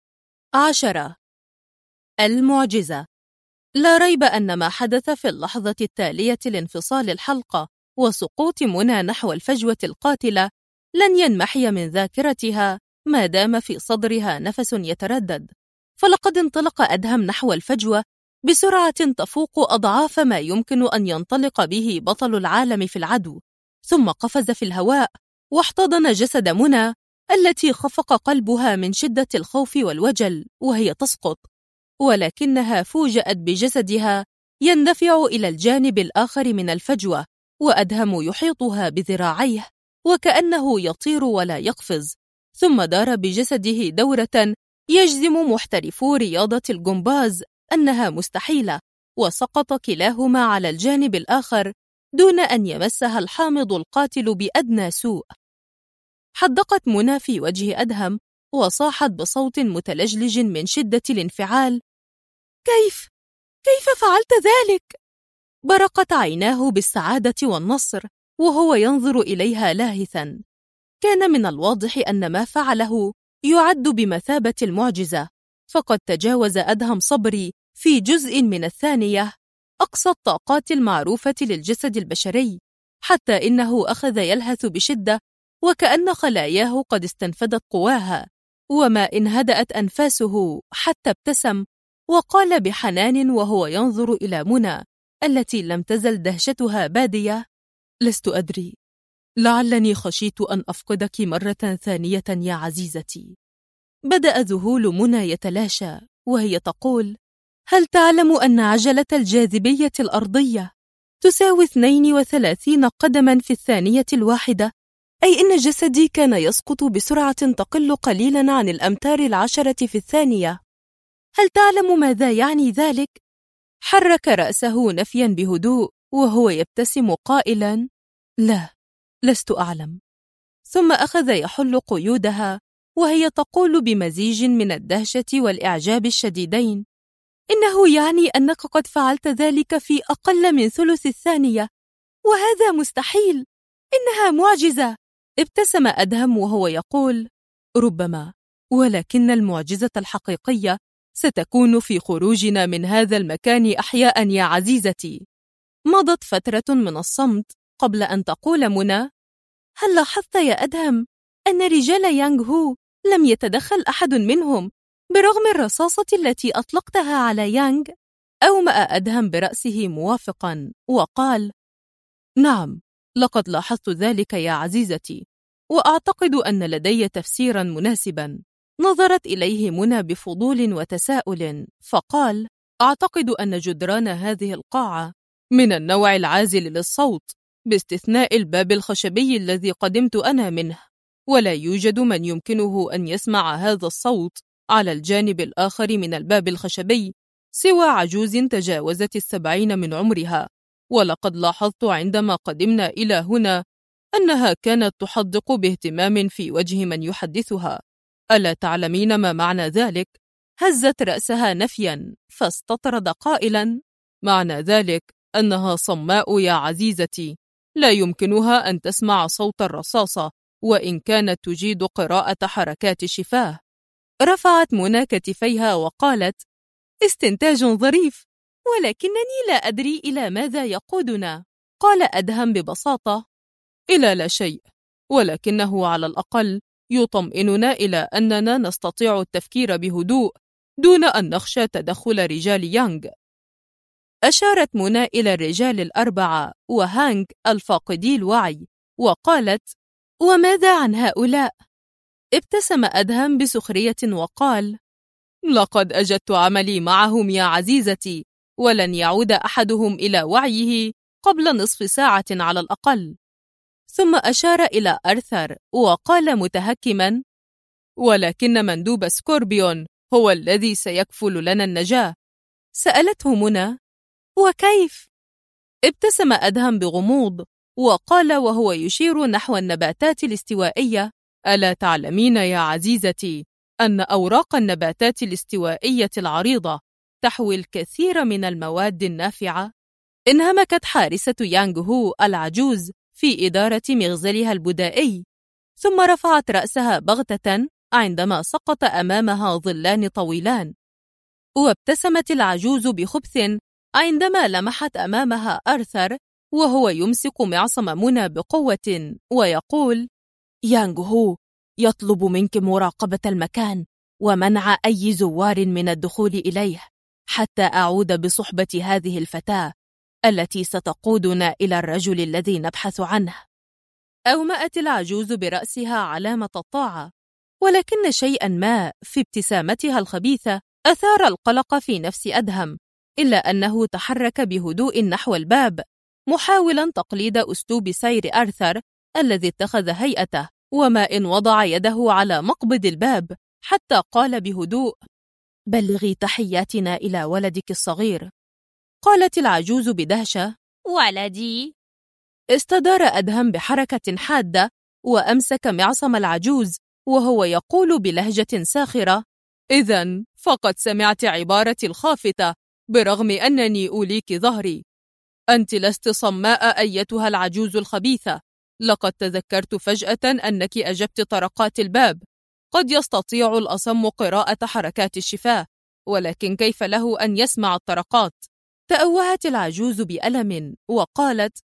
10. المعجزة. لا ريب أن ما حدث في اللحظة التالية لانفصال الحلقة وسقوط منى نحو الفجوة القاتلة لن ينمحي من ذاكرتها ما دام في صدرها نفس يتردد، فلقد انطلق أدهم نحو الفجوة بسرعة تفوق أضعاف ما يمكن أن ينطلق به بطل العالم في العدو، ثم قفز في الهواء واحتضن جسد منى التي خفق قلبها من شدة الخوف والوجل وهي تسقط، ولكنها فوجأت بجسدها يندفع إلى الجانب الآخر من الفجوة، وأدهم يحيطها بذراعيه وكأنه يطير ولا يقفز، ثم دار بجسده دورة يجزم محترفو رياضة الجمباز أنها مستحيلة، وسقط كلاهما على الجانب الآخر دون أن يمسها الحامض القاتل بأدنى سوء. حدقت منى في وجه أدهم وصاحت بصوت متلجلج من شدة الانفعال: كيف فعلت ذلك؟ برقت عيناه بالسعادة والنصر وهو ينظر إليها لاهثا. كان من الواضح أن ما فعله يعد بمثابة المعجزة، فقد تجاوز أدهم صبري في جزء من الثانية أقصى الطاقات المعروفة للجسد البشري، حتى إنه أخذ يلهث بشدة وكأن خلاياه قد استنفدت قواها، وما إن هدأت أنفاسه حتى ابتسم وقال بحنان وهو ينظر إلى منى التي لم تزل دهشتها بادية: لست أدري، لعلني خشيت أن أفقدك مرة ثانية يا عزيزتي. بدأ ذهول منى يتلاشى وهي تقول: هل تعلم أن عجلة الجاذبية الأرضية تساوي 32 قدما في الثانية الواحدة؟ أي إن جسدي كان يسقط بسرعة تقل قليلا عن الأمتار 10 في الثانية. هل تعلم ماذا يعني ذلك؟ حرك رأسه نفيا بهدوء وهو يبتسم قائلا: لا، لست أعلم. ثم أخذ يحل قيودها وهي تقول بمزيج من الدهشة والإعجاب الشديدين: إنه يعني أنك قد فعلت ذلك في أقل من ثلث الثانية، وهذا مستحيل، إنها معجزة. ابتسم أدهم وهو يقول: ربما، ولكن المعجزة الحقيقية ستكون في خروجنا من هذا المكان أحياء يا عزيزتي. مضت فترة من الصمت قبل أن تقول منى: هل لاحظت يا أدهم أن رجال يانغ هو لم يتدخل أحد منهم برغم الرصاصة التي أطلقتها على يانغ؟ أومأ أدهم برأسه موافقا وقال: نعم، لقد لاحظت ذلك يا عزيزتي، وأعتقد أن لدي تفسيرا مناسبا. نظرت إليه منى بفضول وتساؤل فقال: أعتقد أن جدران هذه القاعة من النوع العازل للصوت، باستثناء الباب الخشبي الذي قدمت أنا منه، ولا يوجد من يمكنه أن يسمع هذا الصوت على الجانب الآخر من الباب الخشبي سوى عجوز تجاوزت 70 من عمرها. ولقد لاحظت عندما قدمنا إلى هنا أنها كانت تحدق باهتمام في وجه من يحدثها. ألا تعلمين ما معنى ذلك؟ هزت رأسها نفيا فاستطرد قائلا: معنى ذلك أنها صماء يا عزيزتي، لا يمكنها أن تسمع صوت الرصاصة وإن كانت تجيد قراءة حركات شفاه. رفعت منى كتفيها وقالت: استنتاج ظريف، ولكنني لا أدري إلى ماذا يقودنا. قال أدهم ببساطة: إلى لا شيء، ولكنه على الأقل يطمئننا إلى أننا نستطيع التفكير بهدوء دون أن نخشى تدخل رجال يانغ. أشارت منى إلى الرجال ال4 وهانغ الفاقدي الوعي وقالت: وماذا عن هؤلاء؟ ابتسم أدهم بسخرية وقال: لقد أجدت عملي معهم يا عزيزتي، ولن يعود أحدهم إلى وعيه قبل نصف ساعة على الأقل. ثم أشار إلى أرثر وقال متهكما: ولكن مندوب سكوربيون هو الذي سيكفل لنا النجاة. سألته منى: وكيف؟ ابتسم أدهم بغموض وقال وهو يشير نحو النباتات الاستوائية: ألا تعلمين يا عزيزتي أن أوراق النباتات الاستوائية العريضة تحوي الكثير من المواد النافعة؟ انهمكت حارسة يانغ هو العجوز في إدارة مغزلها البدائي، ثم رفعت رأسها بغتة عندما سقط أمامها ظلان طويلان، وابتسمت العجوز بخبث عندما لمحت أمامها أرثر وهو يمسك معصم منى بقوة ويقول: يانغ هو يطلب منك مراقبة المكان ومنع أي زوار من الدخول إليه حتى أعود بصحبة هذه الفتاة التي ستقودنا إلى الرجل الذي نبحث عنه. أومأت العجوز برأسها علامة الطاعة، ولكن شيئا ما في ابتسامتها الخبيثة أثار القلق في نفس أدهم، إلا أنه تحرك بهدوء نحو الباب محاولا تقليد أسلوب سير أرثر الذي اتخذ هيئته، وما إن وضع يده على مقبض الباب حتى قال بهدوء: بلغي تحياتنا إلى ولدك الصغير. قالت العجوز بدهشة: ولدي؟ استدار أدهم بحركة حادة وأمسك معصم العجوز وهو يقول بلهجة ساخرة: إذن فقد سمعت عبارتي الخافتة برغم أنني أوليك ظهري. أنت لست صماء أيتها العجوز الخبيثة. لقد تذكرت فجأة أنك أجبت طرقات الباب. قد يستطيع الأصم قراءة حركات الشفاه، ولكن كيف له أن يسمع الطرقات؟ تأوهت العجوز بألم وقالت: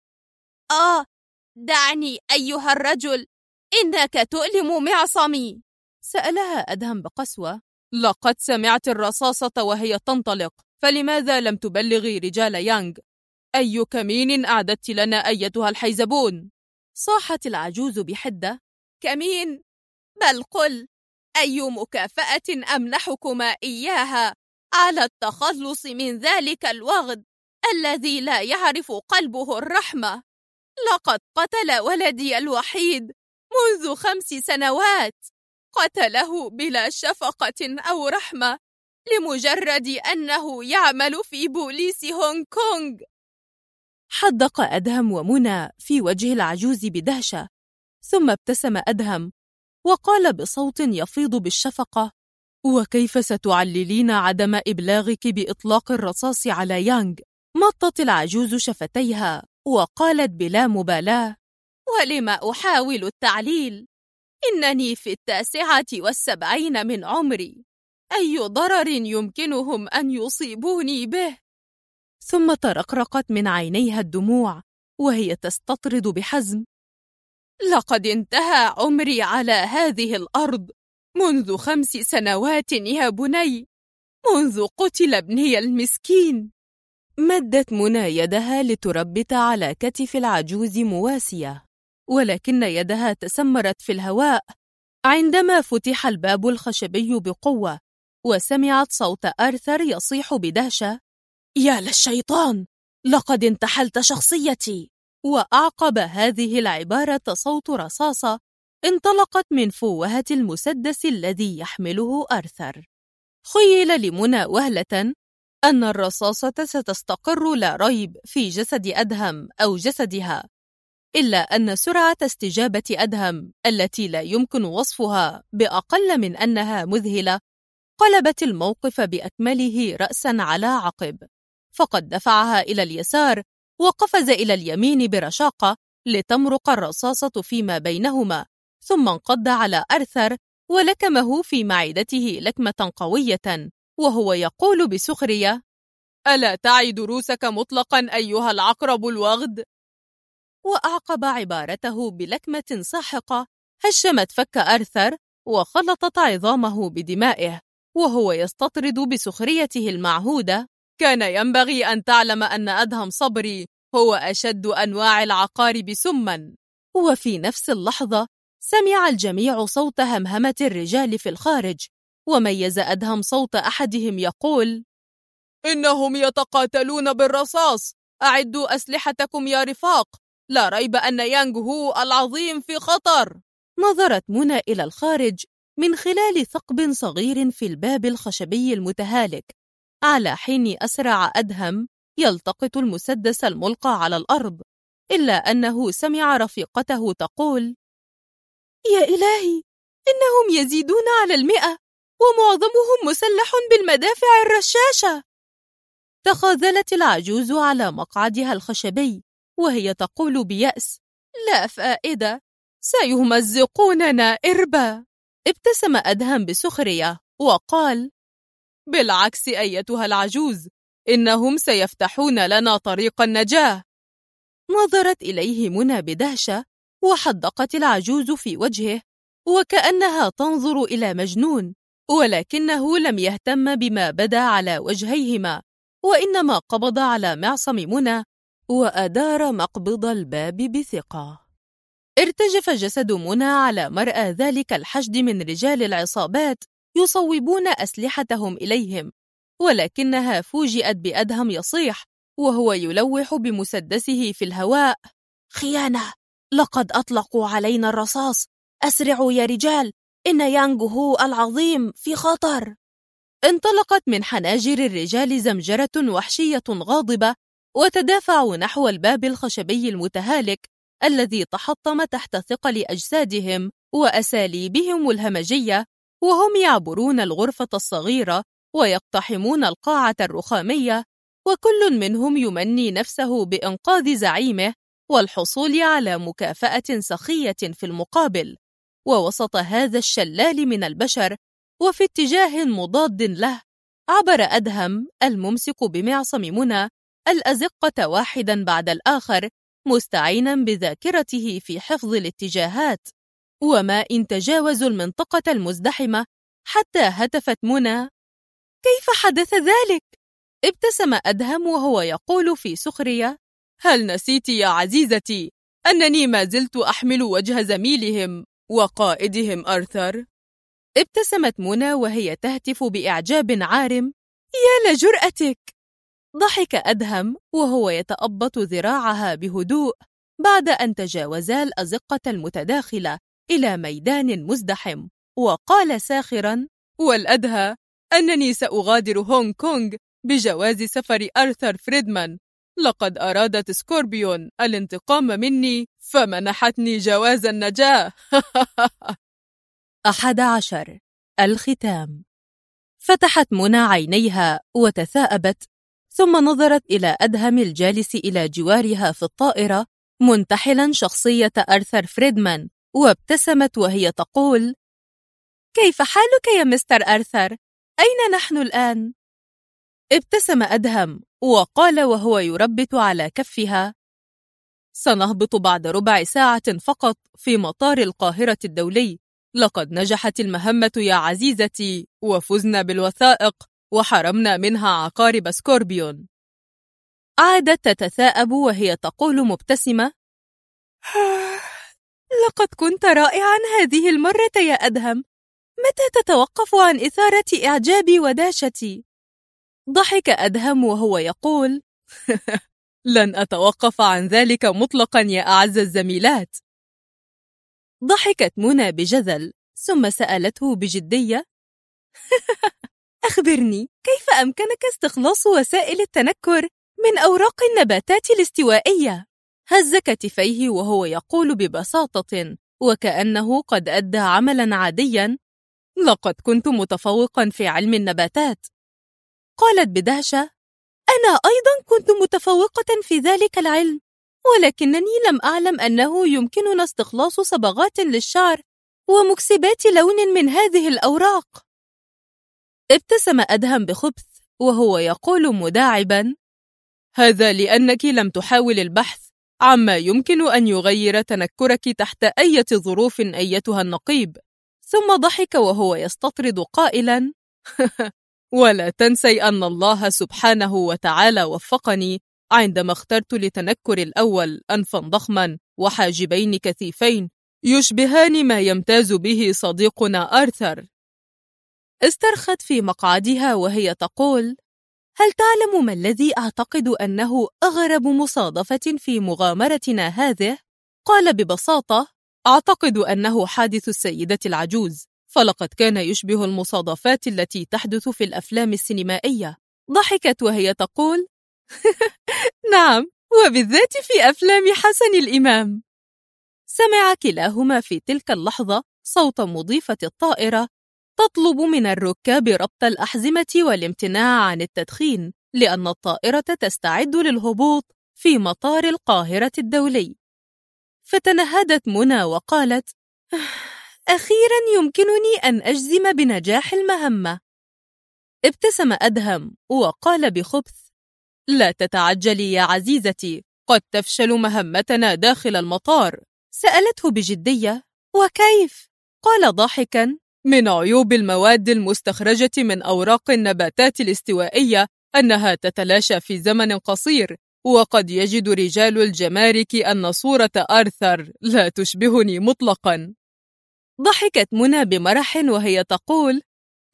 دعني أيها الرجل، إنك تؤلم معصمي. سألها أدهم بقسوة: لقد سمعت الرصاصة وهي تنطلق، فلماذا لم تبلغي رجال يانغ؟ أي كمين أعددت لنا أيتها الحيزبون؟ صاحت العجوز بحدة: كمين؟ بل قل أي مكافأة أمنحكما إياها على التخلص من ذلك الوغد الذي لا يعرف قلبه الرحمة. لقد قتل ولدي الوحيد منذ 5 سنوات، قتله بلا شفقة أو رحمة لمجرد أنه يعمل في بوليس هونغ كونغ. حدق أدهم ومنى في وجه العجوز بدهشة، ثم ابتسم أدهم وقال بصوت يفيض بالشفقة: وكيف ستعللين عدم إبلاغك بإطلاق الرصاص على يانغ؟ مطت العجوز شفتيها وقالت بلا مبالاة: ولما أحاول التعليل؟ إنني في 79 من عمري، أي ضرر يمكنهم أن يصيبوني به؟ ثم ترقرقت من عينيها الدموع وهي تستطرد بحزم: لقد انتهى عمري على هذه الأرض منذ 5 سنوات يا بني، منذ قتل ابني المسكين. مدت منى يدها لتربت على كتف العجوز مواسية، ولكن يدها تسمرت في الهواء عندما فتح الباب الخشبي بقوة، وسمعت صوت آرثر يصيح بدهشة: يا للشيطان، لقد انتحلت شخصيتي. وأعقب هذه العبارة صوت رصاصة انطلقت من فوهة المسدس الذي يحمله آرثر. خيل لمنى وهلة أن الرصاصة ستستقر لا ريب في جسد أدهم أو جسدها، إلا أن سرعة استجابة أدهم التي لا يمكن وصفها بأقل من أنها مذهلة قلبت الموقف بأكمله رأساً على عقب، فقد دفعها إلى اليسار وقفز إلى اليمين برشاقة لتمرق الرصاصة فيما بينهما، ثم انقض على آرثر ولكمه في معدته لكمة قوية وهو يقول بسخرية: ألا تعي دروسك مطلقا أيها العقرب الوغد؟ وأعقب عبارته بلكمة ساحقة هشمت فك آرثر وخلطت عظامه بدمائه، وهو يستطرد بسخريته المعهودة: كان ينبغي أن تعلم أن أدهم صبري هو أشد أنواع العقارب سماً. وفي نفس اللحظة سمع الجميع صوت همهمة الرجال في الخارج، وميز أدهم صوت أحدهم يقول: إنهم يتقاتلون بالرصاص، أعدوا أسلحتكم يا رفاق، لا ريب أن يانغ هو العظيم في خطر. نظرت منى إلى الخارج من خلال ثقب صغير في الباب الخشبي المتهالك، على حين أسرع أدهم يلتقط المسدس الملقى على الأرض، إلا أنه سمع رفيقته تقول: يا إلهي، إنهم يزيدون على 100 ومعظمهم مسلح بالمدافع الرشاشة. تخاذلت العجوز على مقعدها الخشبي وهي تقول بيأس: لا فائدة، سيمزقوننا إربا. ابتسم أدهم بسخرية وقال: بالعكس أيتها العجوز، إنهم سيفتحون لنا طريق النجاة. نظرت إليه منى بدهشة وحدقت العجوز في وجهه وكأنها تنظر إلى مجنون، ولكنه لم يهتم بما بدا على وجهيهما، وإنما قبض على معصم منى وأدار مقبض الباب بثقة. ارتجف جسد منى على مرأى ذلك الحشد من رجال العصابات يصوبون أسلحتهم إليهم، ولكنها فوجئت بأدهم يصيح وهو يلوح بمسدسه في الهواء: خيانة، لقد أطلقوا علينا الرصاص، أسرعوا يا رجال، إن يانغ هو العظيم في خطر. انطلقت من حناجر الرجال زمجرة وحشية غاضبة وتدافعوا نحو الباب الخشبي المتهالك الذي تحطم تحت ثقل أجسادهم وأساليبهم الهمجية، وهم يعبرون الغرفة الصغيرة ويقتحمون القاعة الرخامية، وكل منهم يمني نفسه بإنقاذ زعيمه والحصول على مكافأة سخية في المقابل. ووسط هذا الشلال من البشر وفي اتجاه مضاد له عبر أدهم الممسك بمعصم منى الأزقة واحدا بعد الآخر، مستعينا بذاكرته في حفظ الاتجاهات، وما إن تجاوزوا المنطقة المزدحمة حتى هتفت منى: كيف حدث ذلك؟ ابتسم أدهم وهو يقول في سخرية: هل نسيت يا عزيزتي أنني ما زلت أحمل وجه زميلهم وقائدهم آرثر؟ ابتسمت منى وهي تهتف بإعجاب عارم: يا لجرأتك! ضحك أدهم وهو يتأبط ذراعها بهدوء بعد أن تجاوزا الأزقة المتداخلة إلى ميدان مزدحم، وقال ساخرا: والأدهى أنني سأغادر هونغ كونغ بجواز سفر آرثر فريدمان، لقد أرادت سكوربيون الانتقام مني فمنحتني جواز النجاة. 11. الختام. فتحت منى عينيها وتثاءبت، ثم نظرت إلى أدهم الجالس إلى جوارها في الطائرة منتحلا شخصية آرثر فريدمان، وابتسمت وهي تقول: كيف حالك يا مستر آرثر؟ أين نحن الآن؟ ابتسم أدهم وقال وهو يربت على كفها: سنهبط بعد ربع ساعة فقط في مطار القاهرة الدولي. لقد نجحت المهمة يا عزيزتي، وفزنا بالوثائق وحرمنا منها عقارب سكوربيون. عادت تتثاءب وهي تقول مبتسمة: لقد كنت رائعاً هذه المرة يا أدهم. متى تتوقف عن إثارة إعجابي ودهشتي؟ ضحك أدهم وهو يقول: لن أتوقف عن ذلك مطلقاً يا أعز الزميلات. ضحكت منى بجذل، ثم سألته بجدية: أخبرني، كيف أمكنك استخلاص وسائل التنكر من أوراق النباتات الاستوائية؟ هز كتفيه وهو يقول ببساطة وكأنه قد أدى عملاً عادياً: لقد كنت متفوقاً في علم النباتات. قالت بدهشة: أنا أيضاً كنت متفوقة في ذلك العلم، ولكنني لم أعلم أنه يمكننا استخلاص صبغات للشعر ومكسبات لون من هذه الأوراق. ابتسم أدهم بخبث وهو يقول مداعباً: هذا لأنك لم تحاول البحث عما يمكن أن يغير تنكرك تحت أي ظروف أيتها النقيب. ثم ضحك وهو يستطرد قائلاً: ولا تنسي أن الله سبحانه وتعالى وفقني عندما اخترت لتنكر الأول أنفاً ضخماً وحاجبين كثيفين يشبهان ما يمتاز به صديقنا آرثر. استرخت في مقعدها وهي تقول: هل تعلم ما الذي أعتقد أنه أغرب مصادفة في مغامرتنا هذه؟ قال ببساطة: أعتقد أنه حادث السيدة العجوز، فلقد كان يشبه المصادفات التي تحدث في الأفلام السينمائية. ضحكت وهي تقول: نعم، وبالذات في أفلام حسن الإمام. سمع كلاهما في تلك اللحظة صوت مضيفة الطائرة تطلب من الركاب ربط الأحزمة والامتناع عن التدخين، لأن الطائرة تستعد للهبوط في مطار القاهرة الدولي. فتنهدت منى وقالت: أخيراً يمكنني أن أجزم بنجاح المهمة. ابتسم أدهم وقال بخبث: لا تتعجلي يا عزيزتي، قد تفشل مهمتنا داخل المطار. سألته بجدية: وكيف؟ قال ضاحكاً: من عيوب المواد المستخرجة من أوراق النباتات الاستوائية أنها تتلاشى في زمن قصير، وقد يجد رجال الجمارك أن صورة آرثر لا تشبهني مطلقاً. ضحكت منى بمرح وهي تقول: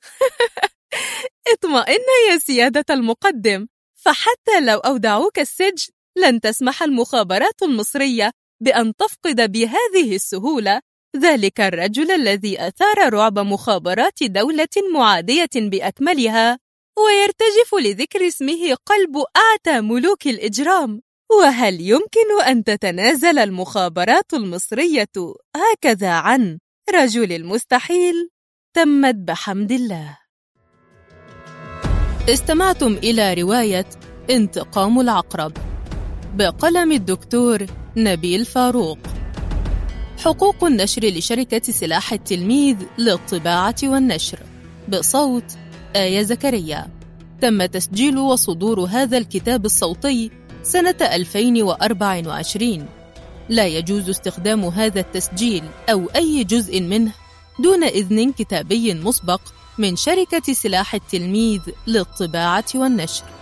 اطمئن يا سيادة المقدم، فحتى لو أودعوك السجن لن تسمح المخابرات المصرية بأن تفقد بهذه السهولة ذلك الرجل الذي أثار رعب مخابرات دولة معادية بأكملها، ويرتجف لذكر اسمه قلب أعتى ملوك الإجرام. وهل يمكن أن تتنازل المخابرات المصرية هكذا عن رجل المستحيل؟ تمت بحمد الله. استمعتم إلى رواية انتقام العقرب بقلم الدكتور نبيل فاروق. حقوق النشر لشركة سلاح التلميذ للطباعة والنشر، بصوت آية زكريا. تم تسجيل وصدور هذا الكتاب الصوتي سنة 2024. لا يجوز استخدام هذا التسجيل أو أي جزء منه دون إذن كتابي مسبق من شركة سلاح التلميذ للطباعة والنشر.